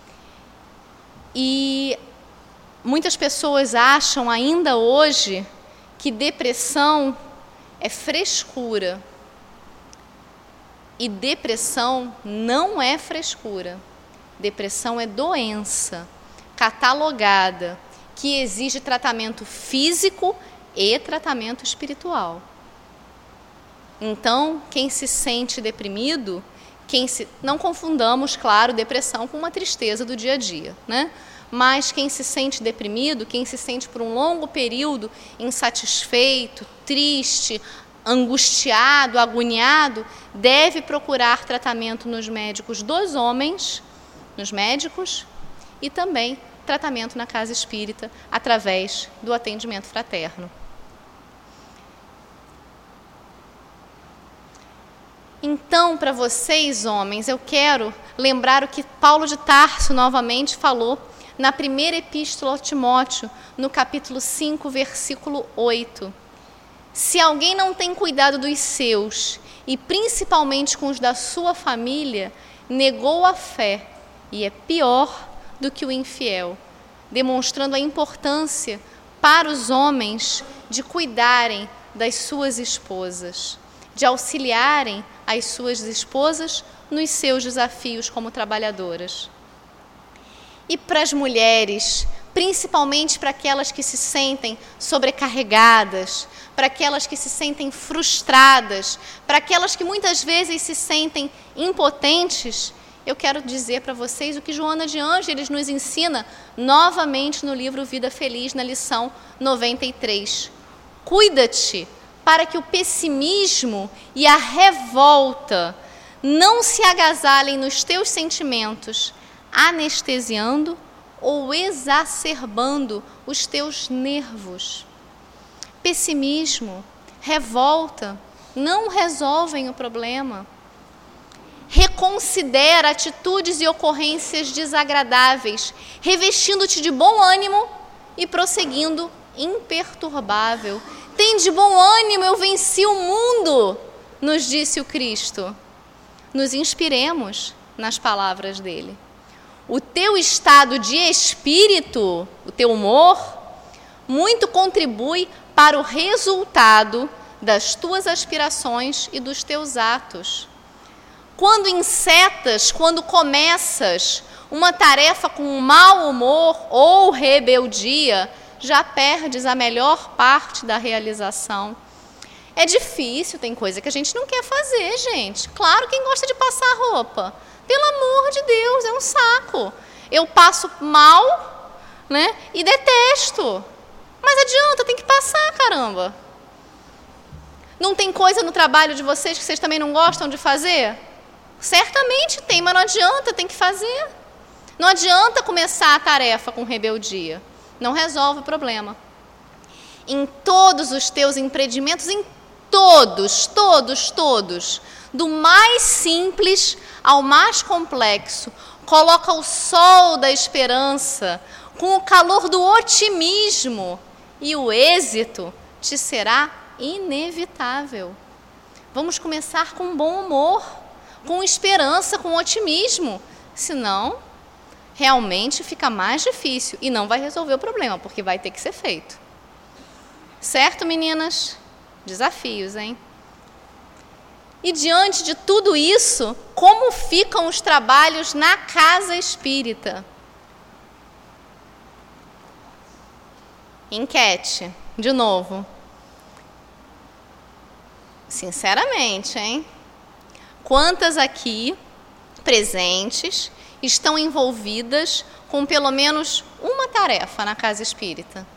E muitas pessoas acham ainda hoje que depressão é frescura. E depressão não é frescura. Depressão é doença catalogada que exige tratamento físico e tratamento espiritual. Então, quem se sente deprimido, quem se... não confundamos, claro, depressão com uma tristeza do dia a dia, né? Mas quem se sente deprimido, quem se sente por um longo período insatisfeito, triste, angustiado, agoniado, deve procurar tratamento nos médicos dos homens, nos médicos, e também tratamento na casa espírita, através do atendimento fraterno. Então, para vocês, homens, eu quero lembrar o que Paulo de Tarso novamente falou na primeira epístola a Timóteo, no capítulo cinco, versículo oito. Se alguém não tem cuidado dos seus, e principalmente com os da sua família, negou a fé e é pior do que o infiel, demonstrando a importância para os homens de cuidarem das suas esposas, de auxiliarem as suas esposas nos seus desafios como trabalhadoras. E para as mulheres, principalmente para aquelas que se sentem sobrecarregadas, para aquelas que se sentem frustradas, para aquelas que muitas vezes se sentem impotentes, eu quero dizer para vocês o que Joana de Ângeles nos ensina novamente no livro Vida Feliz, na lição noventa e três. Cuida-te para que o pessimismo e a revolta não se agasalhem nos teus sentimentos, anestesiando ou exacerbando os teus nervos. Pessimismo, revolta, não resolvem o problema. Reconsidera atitudes e ocorrências desagradáveis, revestindo-te de bom ânimo e prosseguindo imperturbável. Tem de bom ânimo, eu venci o mundo, nos disse o Cristo. Nos inspiremos nas palavras dele. O teu estado de espírito, o teu humor, muito contribui para o resultado das tuas aspirações e dos teus atos. Quando encetas, quando começas uma tarefa com mau humor ou rebeldia, já perdes a melhor parte da realização. É difícil, tem coisa que a gente não quer fazer, gente. Claro, quem gosta de passar roupa? Pelo amor de Deus, é um saco. Eu passo mal, né, e detesto. Mas adianta, tem que passar, caramba. Não tem coisa no trabalho de vocês que vocês também não gostam de fazer? Certamente tem, mas não adianta, tem que fazer. Não adianta começar a tarefa com rebeldia. Não resolve o problema. Em todos os teus empreendimentos, em todos, todos, todos, do mais simples ao mais complexo, coloca o sol da esperança, com o calor do otimismo, e o êxito te será inevitável. Vamos começar com bom humor, com esperança, com otimismo, senão realmente fica mais difícil e não vai resolver o problema, porque vai ter que ser feito. Certo, meninas? Desafios, hein? E diante de tudo isso, como ficam os trabalhos na casa espírita? Enquete, de novo. Sinceramente, hein? Quantas aqui presentes estão envolvidas com pelo menos uma tarefa na casa espírita?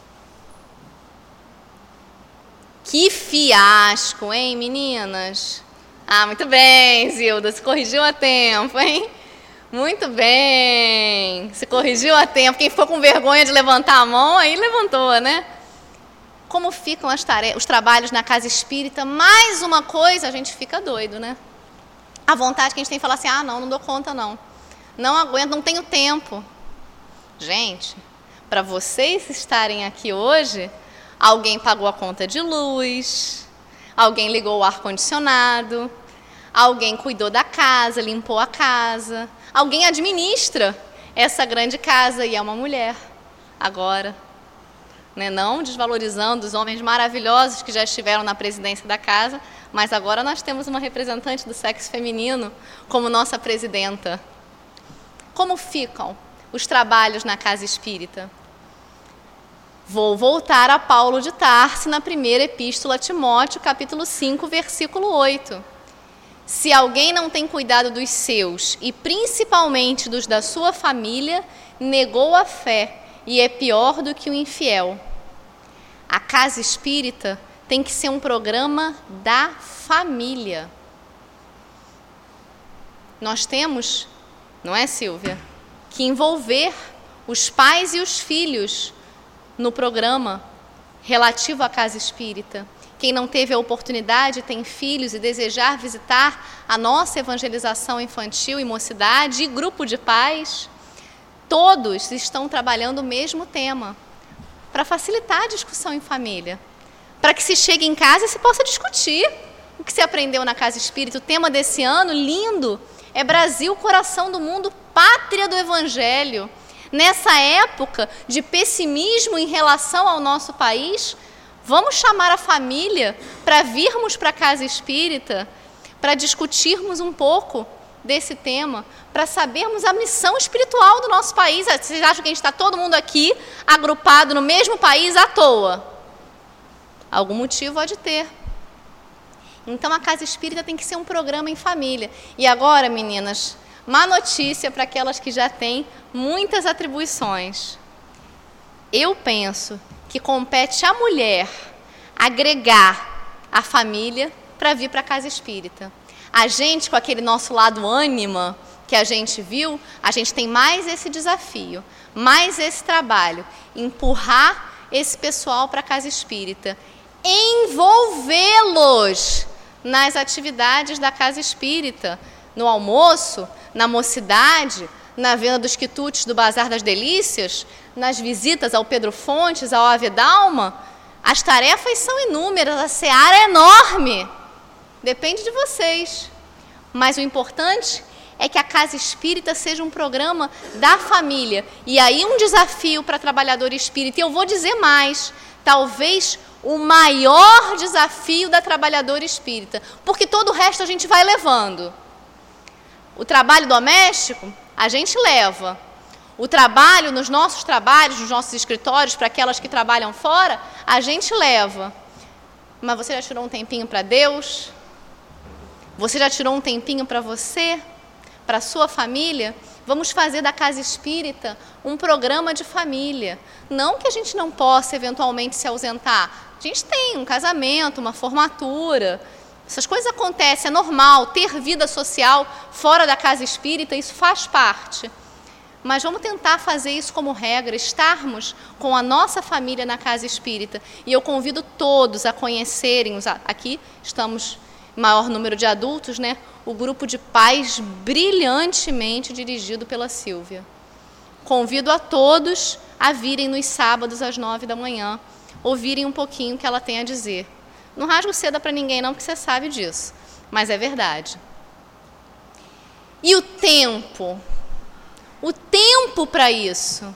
Que fiasco, hein, meninas? Ah, muito bem, Zilda, se corrigiu a tempo, hein? Muito bem, se corrigiu a tempo. Quem ficou com vergonha de levantar a mão, aí levantou, né? Como ficam as tarefas, os trabalhos na casa espírita? Mais uma coisa, a gente fica doido, né? A vontade que a gente tem de falar assim, ah, não, não dou conta, não. Não aguento, não tenho tempo. Gente, para vocês estarem aqui hoje, alguém pagou a conta de luz, alguém ligou o ar-condicionado, alguém cuidou da casa, limpou a casa, alguém administra essa grande casa e é uma mulher agora, né? Não desvalorizando os homens maravilhosos que já estiveram na presidência da casa, mas agora nós temos uma representante do sexo feminino como nossa presidenta. Como ficam os trabalhos na casa espírita? Vou voltar a Paulo de Tarso na primeira epístola a Timóteo, capítulo cinco, versículo oito. Se alguém não tem cuidado dos seus, e principalmente dos da sua família, negou a fé e é pior do que o infiel. A casa espírita tem que ser um programa da família. Nós temos, não é, Silvia, que envolver os pais e os filhos no programa relativo à casa espírita. Quem não teve a oportunidade, tem filhos e desejar visitar a nossa evangelização infantil e mocidade e grupo de pais, todos estão trabalhando o mesmo tema, para facilitar a discussão em família, para que se chegue em casa e se possa discutir o que se aprendeu na casa espírita. O tema desse ano, lindo, é Brasil, coração do mundo, pátria do evangelho. Nessa época de pessimismo em relação ao nosso país, vamos chamar a família para virmos para a casa espírita, para discutirmos um pouco desse tema, para sabermos a missão espiritual do nosso país. Vocês acham que a gente está todo mundo aqui, agrupado no mesmo país à toa? Algum motivo há de ter. Então a casa espírita tem que ser um programa em família. E agora, meninas, má notícia para aquelas que já têm muitas atribuições. Eu penso que compete à mulher agregar a família para vir para a casa espírita. A gente, com aquele nosso lado ânima que a gente viu, a gente tem mais esse desafio, mais esse trabalho, empurrar esse pessoal para a casa espírita, envolvê-los nas atividades da casa espírita, no almoço, na mocidade, na venda dos quitutes do Bazar das Delícias, nas visitas ao Pedro Fontes, ao Ave Dalma. As tarefas são inúmeras, a seara é enorme. Depende de vocês. Mas o importante é que a casa espírita seja um programa da família. E aí um desafio para trabalhador espírita. E eu vou dizer mais, talvez o maior desafio da trabalhadora espírita, porque todo o resto a gente vai levando. O trabalho doméstico, a gente leva. O trabalho, nos nossos trabalhos, nos nossos escritórios, para aquelas que trabalham fora, a gente leva. Mas você já tirou um tempinho para Deus? Você já tirou um tempinho para você? Para a sua família? Vamos fazer da casa espírita um programa de família. Não que a gente não possa eventualmente se ausentar. A gente tem um casamento, uma formatura. Essas coisas acontecem, é normal. Ter vida social fora da casa espírita, isso faz parte. Mas vamos tentar fazer isso como regra, estarmos com a nossa família na casa espírita. E eu convido todos a conhecerem, aqui estamos em maior número de adultos, né? O grupo de pais brilhantemente dirigido pela Silvia. Convido a todos a virem nos sábados às nove da manhã, ouvirem um pouquinho o que ela tem a dizer. Não rasgo seda para ninguém não, porque você sabe disso, mas é verdade. E o tempo? O tempo para isso.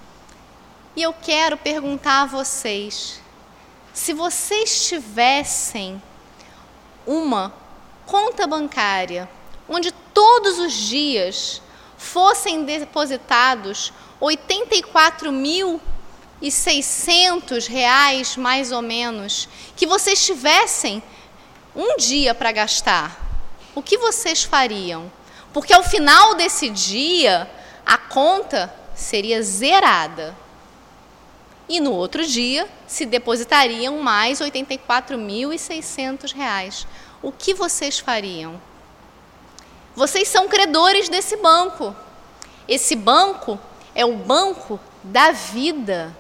E eu quero perguntar a vocês, se vocês tivessem uma conta bancária onde todos os dias fossem depositados oitenta e quatro mil e seiscentos reais, mais ou menos, que vocês tivessem um dia para gastar, o que vocês fariam? Porque ao final desse dia, a conta seria zerada. E no outro dia, se depositariam mais oitenta e quatro mil e seiscentos reais. O que vocês fariam? Vocês são credores desse banco. Esse banco é o banco da vida.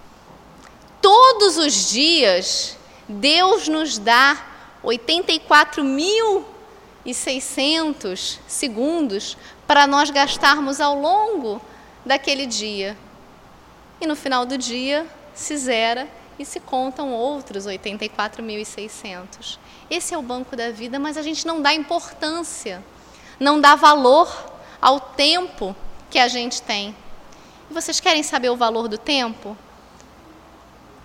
Todos os dias, Deus nos dá oitenta e quatro mil e seiscentos segundos para nós gastarmos ao longo daquele dia. E no final do dia se zera e se contam outros oitenta e quatro mil e seiscentos. Esse é o banco da vida, mas a gente não dá importância, não dá valor ao tempo que a gente tem. E vocês querem saber o valor do tempo?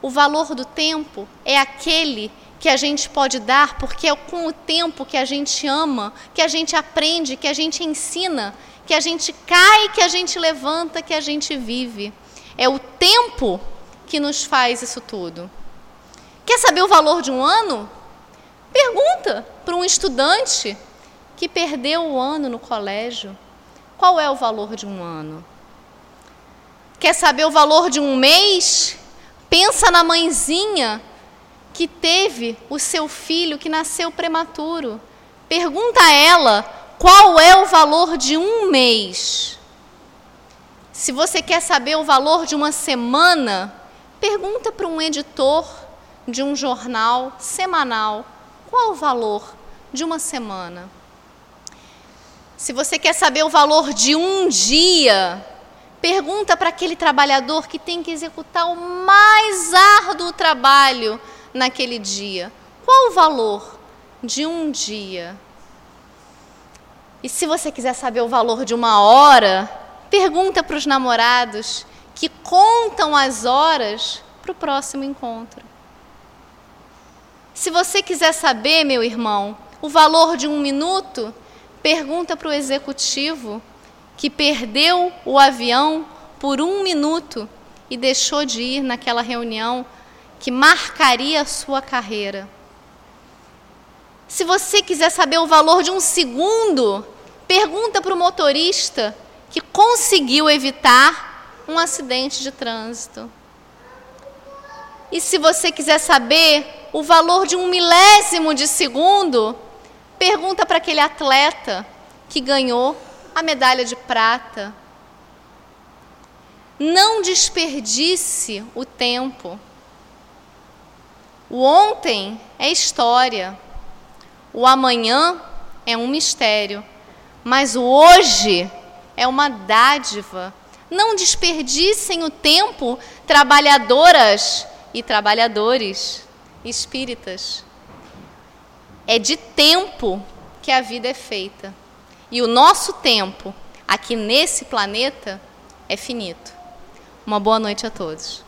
o valor do tempo é aquele que a gente pode dar, porque é com o tempo que a gente ama, que a gente aprende, que a gente ensina, que a gente cai, que a gente levanta, que a gente vive. É o tempo que nos faz isso tudo. Quer saber o valor de um ano? Pergunta para um estudante que perdeu o ano no colégio. Qual é o valor de um ano? Quer saber o valor de um mês? Pensa na mãezinha que teve o seu filho que nasceu prematuro. Pergunta a ela qual é o valor de um mês. Se você quer saber o valor de uma semana, pergunta para um editor de um jornal semanal qual o valor de uma semana. Se você quer saber o valor de um dia, pergunta para aquele trabalhador que tem que executar o mais árduo trabalho naquele dia. Qual o valor de um dia? E se você quiser saber o valor de uma hora, pergunta para os namorados que contam as horas para o próximo encontro. Se você quiser saber, meu irmão, o valor de um minuto, pergunta para o executivo que perdeu o avião por um minuto e deixou de ir naquela reunião que marcaria a sua carreira. Se você quiser saber o valor de um segundo, pergunta para o motorista que conseguiu evitar um acidente de trânsito. E se você quiser saber o valor de um milésimo de segundo, pergunta para aquele atleta que ganhou a medalha de prata. Não desperdice o tempo. O ontem é história, o amanhã é um mistério, mas o hoje é uma dádiva. Não desperdicem o tempo, trabalhadoras e trabalhadores espíritas. É de tempo que a vida é feita. E o nosso tempo, aqui nesse planeta, é finito. Uma boa noite a todos.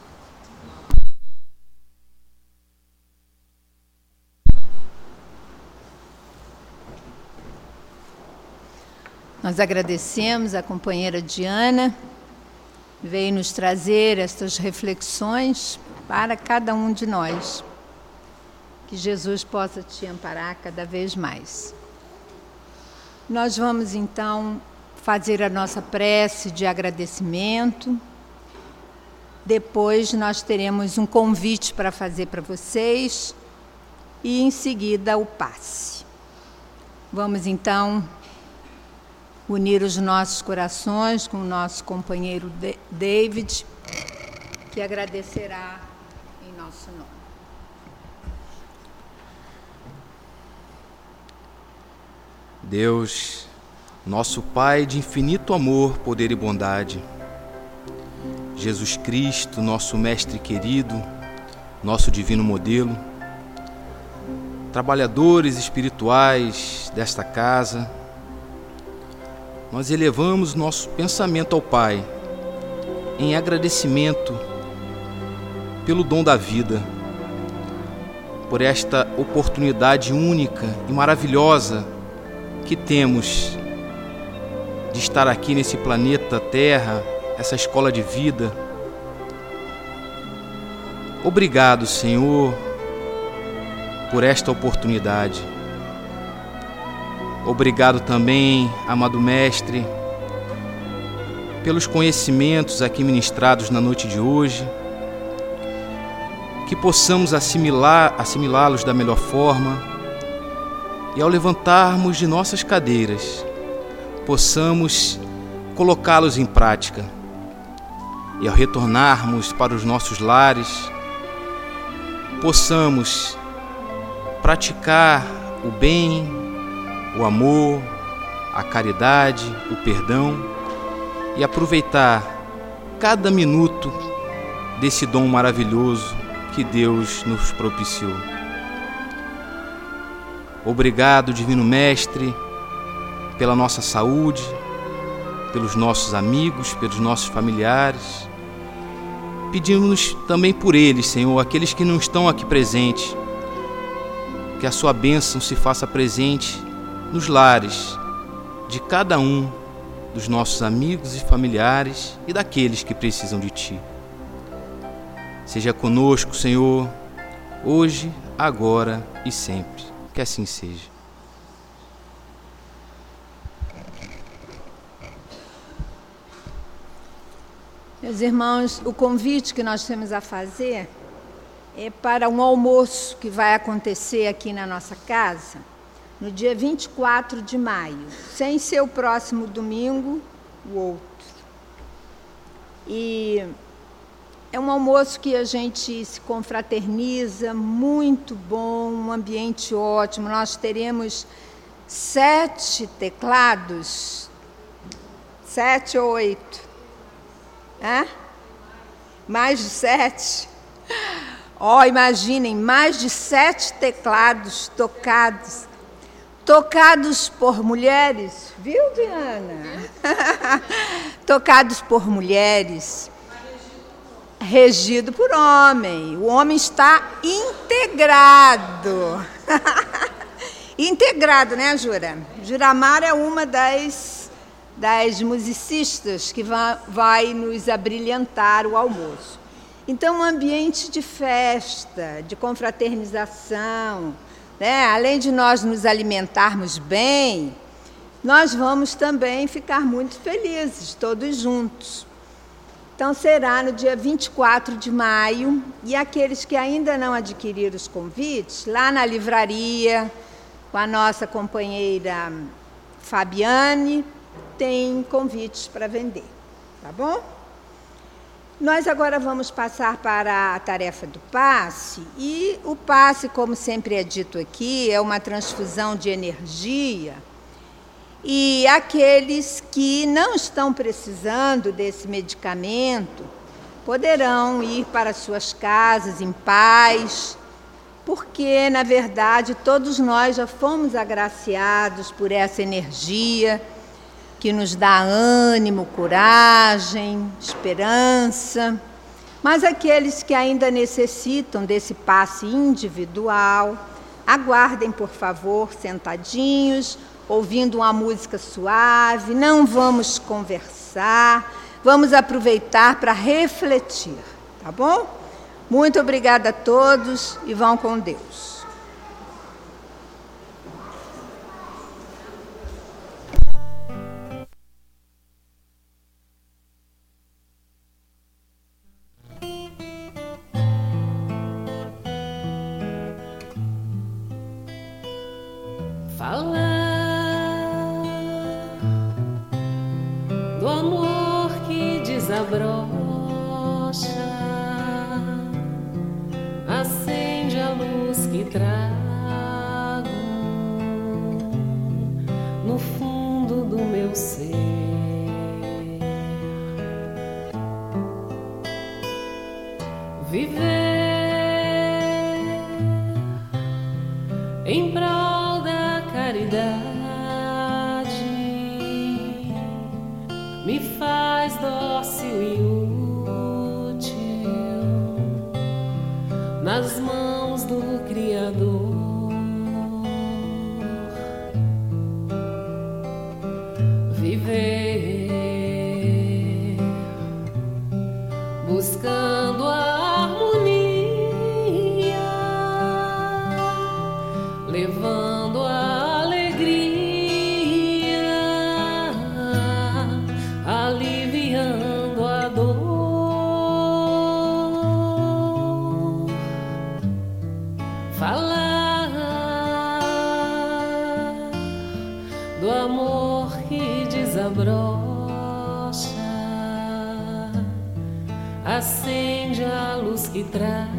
Nós agradecemos a companheira Diana, que veio nos trazer estas reflexões para cada um de nós. Que Jesus possa te amparar cada vez mais. Nós vamos, então, fazer a nossa prece de agradecimento. Depois nós teremos um convite para fazer para vocês e, em seguida, o passe. Vamos, então, unir os nossos corações com o nosso companheiro David, que agradecerá em nosso nome. Deus, nosso Pai de infinito amor, poder e bondade, Jesus Cristo, nosso Mestre querido, nosso divino modelo, trabalhadores espirituais desta casa, nós elevamos nosso pensamento ao Pai em agradecimento pelo dom da vida, por esta oportunidade única e maravilhosa que temos de estar aqui nesse planeta Terra, essa escola de vida. Obrigado, Senhor, por esta oportunidade. Obrigado também, amado Mestre, pelos conhecimentos aqui ministrados na noite de hoje, que possamos assimilar, assimilá-los da melhor forma. E ao levantarmos de nossas cadeiras, possamos colocá-los em prática. E ao retornarmos para os nossos lares, possamos praticar o bem, o amor, a caridade, o perdão e aproveitar cada minuto desse dom maravilhoso que Deus nos propiciou. Obrigado, Divino Mestre, pela nossa saúde, pelos nossos amigos, pelos nossos familiares. pedimos também por eles, Senhor, aqueles que não estão aqui presentes, que a sua bênção se faça presente nos lares de cada um dos nossos amigos e familiares e daqueles que precisam de Ti. Seja conosco, Senhor, hoje, agora e sempre. Que assim seja. Meus irmãos, o convite que nós temos a fazer é para um almoço que vai acontecer aqui na nossa casa no dia vinte e quatro de maio, sem ser o próximo domingo, o outro. E é um almoço que a gente se confraterniza, muito bom, um ambiente ótimo. Nós teremos sete teclados, sete ou oito, Hã? mais de sete. Ó, oh, imaginem, mais de sete teclados tocados, tocados por mulheres, viu, Diana? Tocados por mulheres, regido por homem. O homem está integrado. Integrado, né, Jura? Juramar é uma das, das musicistas que vai, vai nos abrilhantar o almoço. Então, um ambiente de festa, de confraternização, né? Além de nós nos alimentarmos bem, nós vamos também ficar muito felizes, todos juntos. Então, será no dia vinte e quatro de maio, e aqueles que ainda não adquiriram os convites, lá na livraria, com a nossa companheira Fabiane, tem convites para vender, tá bom? Nós agora vamos passar para a tarefa do passe, e o passe, como sempre é dito aqui, é uma transfusão de energia, e aqueles que não estão precisando desse medicamento poderão ir para suas casas em paz, porque, na verdade, todos nós já fomos agraciados por essa energia que nos dá ânimo, coragem, esperança. Mas aqueles que ainda necessitam desse passe individual, aguardem, por favor, sentadinhos, ouvindo uma música suave, não vamos conversar, vamos aproveitar para refletir, tá bom? Muito obrigada a todos e vão com Deus. Falar do amor que desabrocha, acende a luz que trago no fundo do meu ser. Viver em prol da caridade me faz dócil e útil nas mãos do Criador. Viver buscando a harmonia, levando a alegria, aliviando a dor. Falar do amor que desabrocha, acende a luz que trago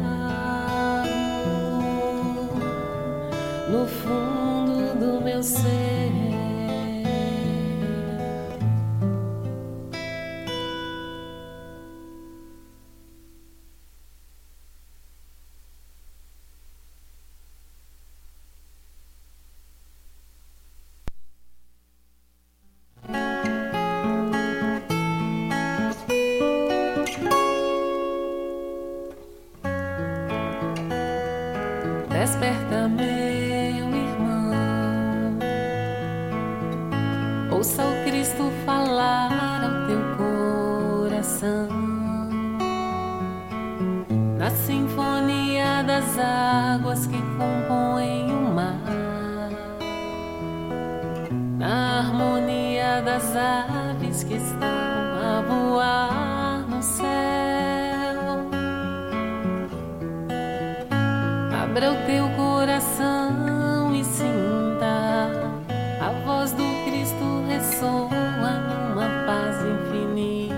no fundo do meu ser. das águas que compõem o mar, na harmonia das aves que estão a voar no céu. Abra o teu coração e sinta a voz do Cristo ressoa numa paz infinita.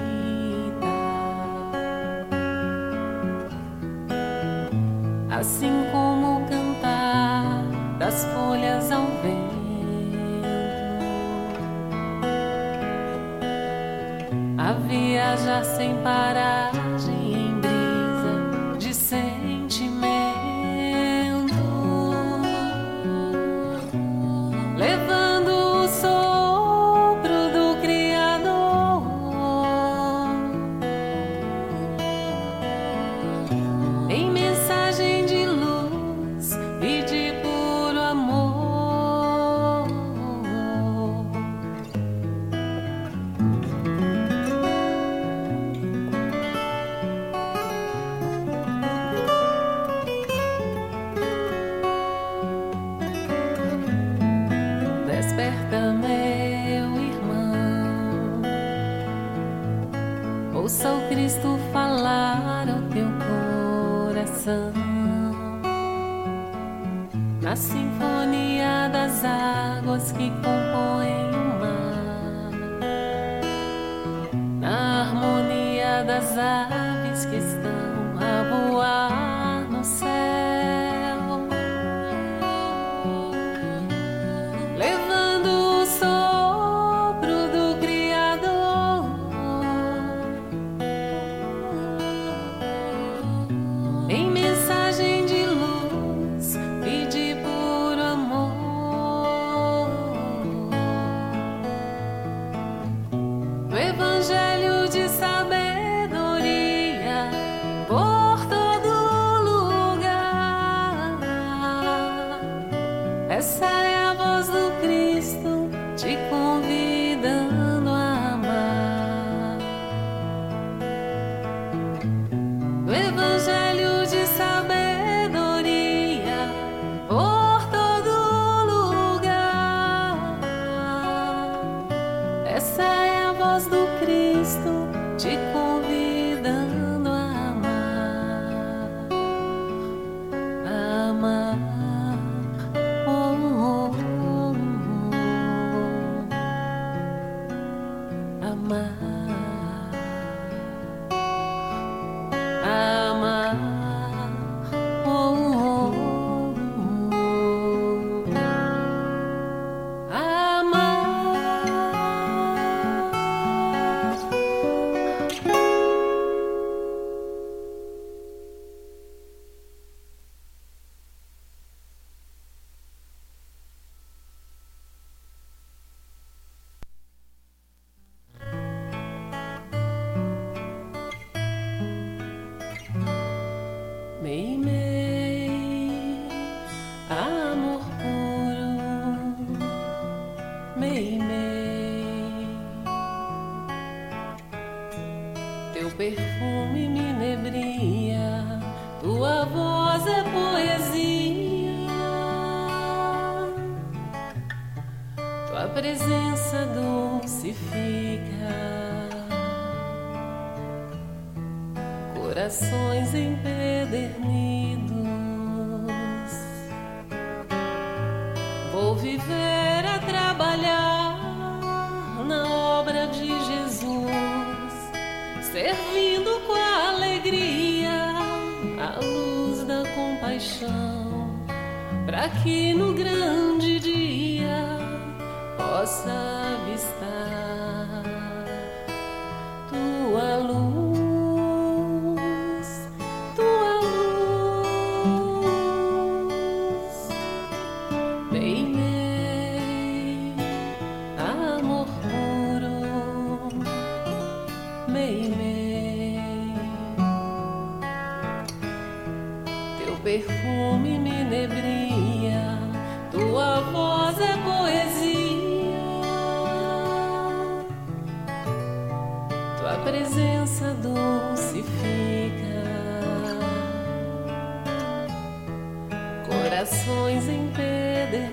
Assim como o cantar das folhas ao vento, a viajar sem paragem em brisa de sentimento, levando o sopro do Criador em mensagem de luz e de puro amor. Desperta, meu irmão, ouça o Cristo falar ao teu coração, na sinfonia das águas que compõem o mar, na harmonia das aves que estão a voar no céu, levando o sopro do Criador em mensagem de luz e de puro amor. No evangelho de sabedoria por todo lugar, essa é a voz do Cristo te convidando a amar. No evangelho de sabedoria por todo lugar, essa é a voz do Cristo te convidando a amar, a amar. Oh, oh, oh, oh. Amar, amar, oh, oh, oh. Amar. Mei, mei, amor puro, mei, mei, teu perfume me inebria, tua voz é poesia, tua presença dulcifica corações empedernidos. Vou viver a trabalhar na obra de Jesus, servindo com alegria a luz da compaixão, para que no grande dia possa avistar tua luz. Perfume me inebria, tua voz é poesia, tua presença dulcifica corações empedernidos.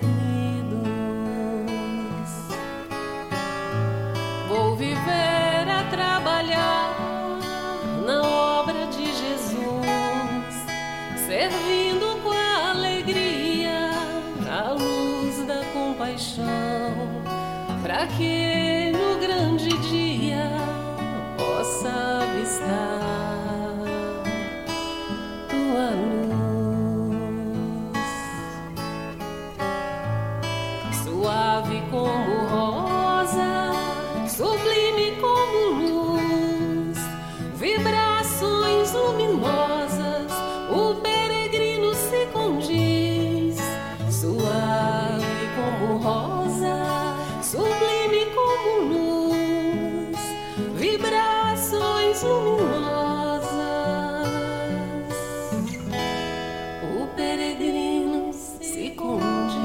Vou viver a trabalhar na obra de Jesus, servindo com alegria a luz da compaixão, para que no grande dia possa avistar tua luz, suave como rosa, sublime como luz, vibrações luminosas, o peregrino se condiz, suave como rosa, sublime como luz, vibrações luminosas, o peregrino se condiz.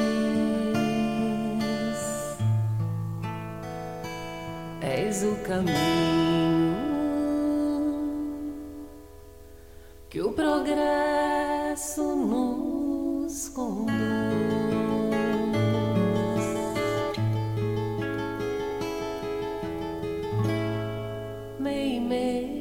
És o caminho que o progresso nos conduz. Mei, mei.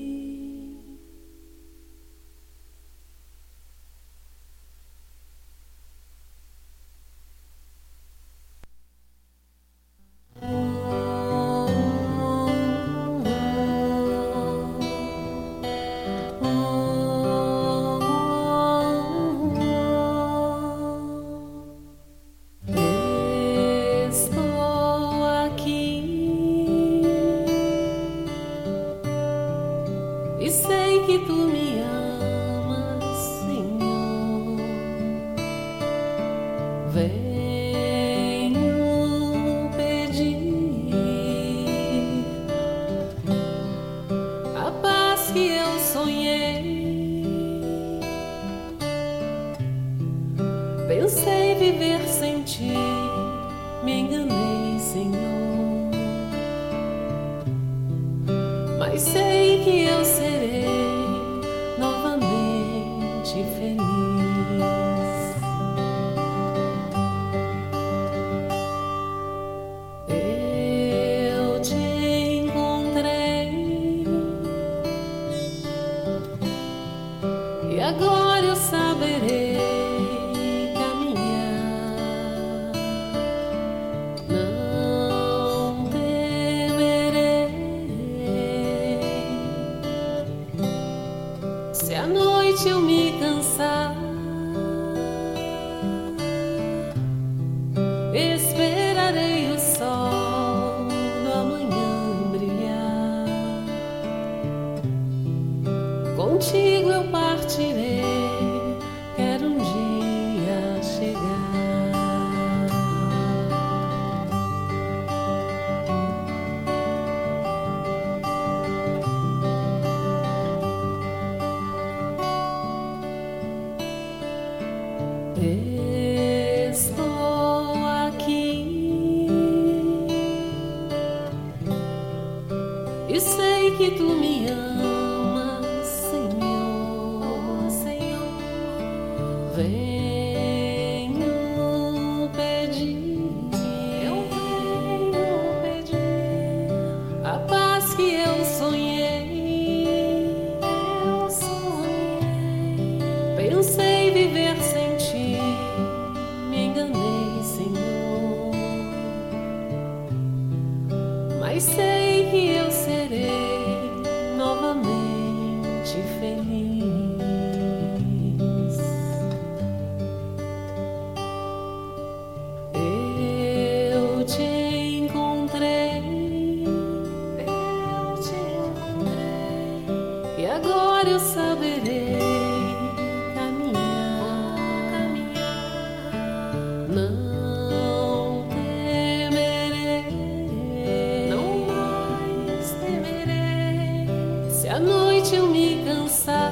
Estou aqui e sei que tu me amas, Senhor. Venho pedir a paz que eu sonhei. Pensei viver sem ti, me enganei, Senhor. Mas sei que eu serei novamente feliz. Eu te encontrei e agora eu saberei caminhar. Não temerei se à noite eu me cansar. Esperarei o sol do amanhã brilhar. Contigo eu partirei, quero um dia chegar. Estou aqui e sei que tu me amas, Senhor, Senhor. Venho pedir, eu venho pedir a paz que eu sonhei, eu sonhei. Pensei viver sem ti, me enganei, Senhor. Mas sei que eu serei novamente feliz. Eu te encontrei, eu te encontrei e agora eu saberei caminhar, caminhar. Não temerei, não mais temerei se à noite eu me cansar.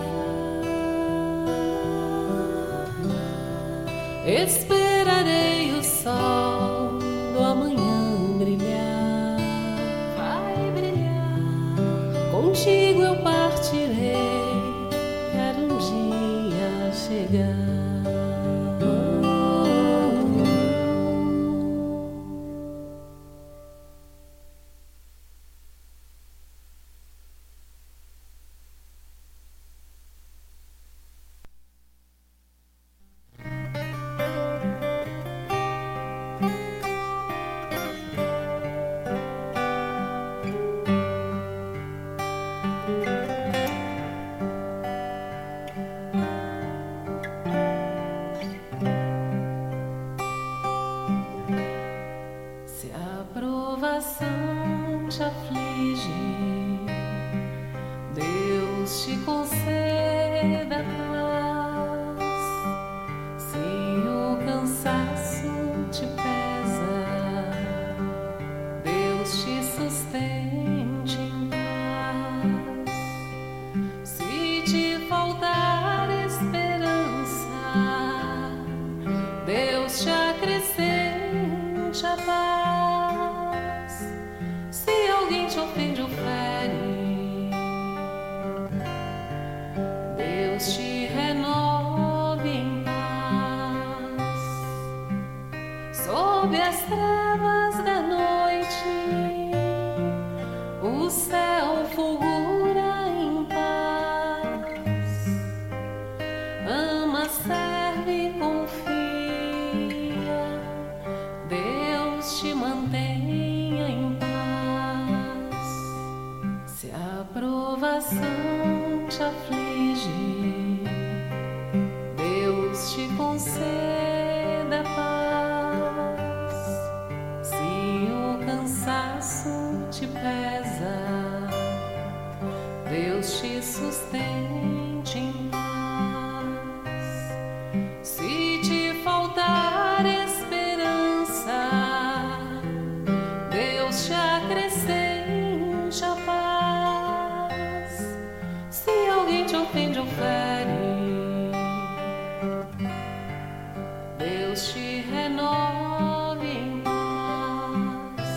Esperarei o sol do amanhã brilhar, vai brilhar. Contigo eu partirei, quero um dia chegar. te aflige, Deus te conceda paz. Se o cansaço te pesa, Deus te sustente em paz. Se te faltar esperança, Deus te acrescente a paz. Se alguém te ofende ou fere, Deus te renove em paz. Sob as trevas da noite, o céu fulgura em paz. Ama, serve, confia, Deus te mantenha em paz. Se a provação te aflige, Deus te conceda paz. Se o cansaço te pesa, Deus te sustente em paz. Se te faltar esperança, Deus te acrescente a paz. Se alguém te ofende ou fere, Deus te renove em paz.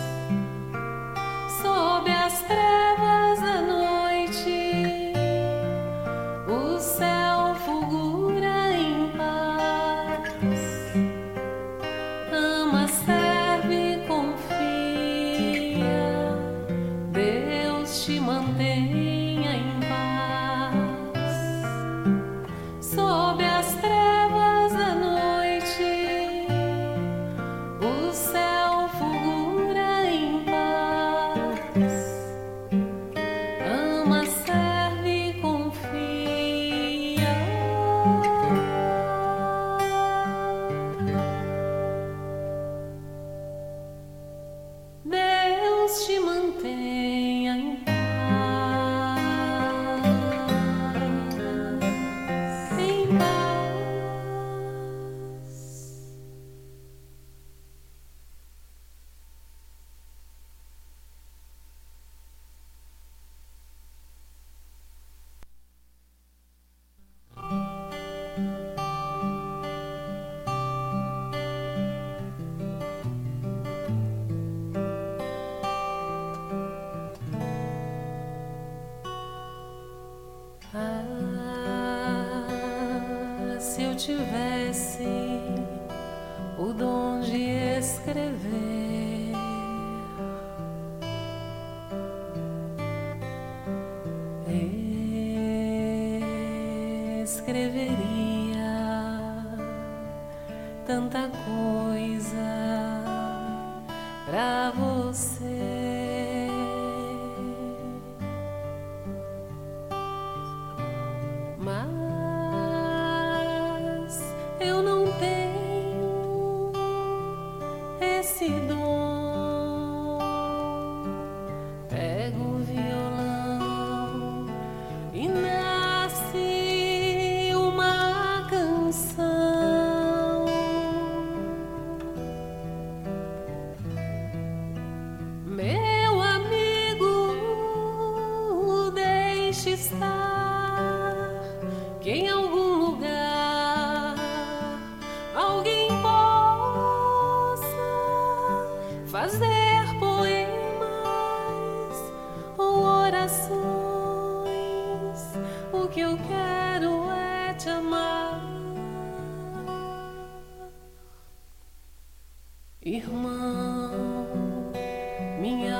Sob as trevas da noite, o céu fulgura em paz. Ama, serve, confia, Deus te mantenha em paz. Sob as trevas da noite, o céu fulgura em paz. Ama, serve, confia. Deus te mantenha em paz, em paz. Ah, se eu tivesse o dom de escrever, escreveria tanta coisa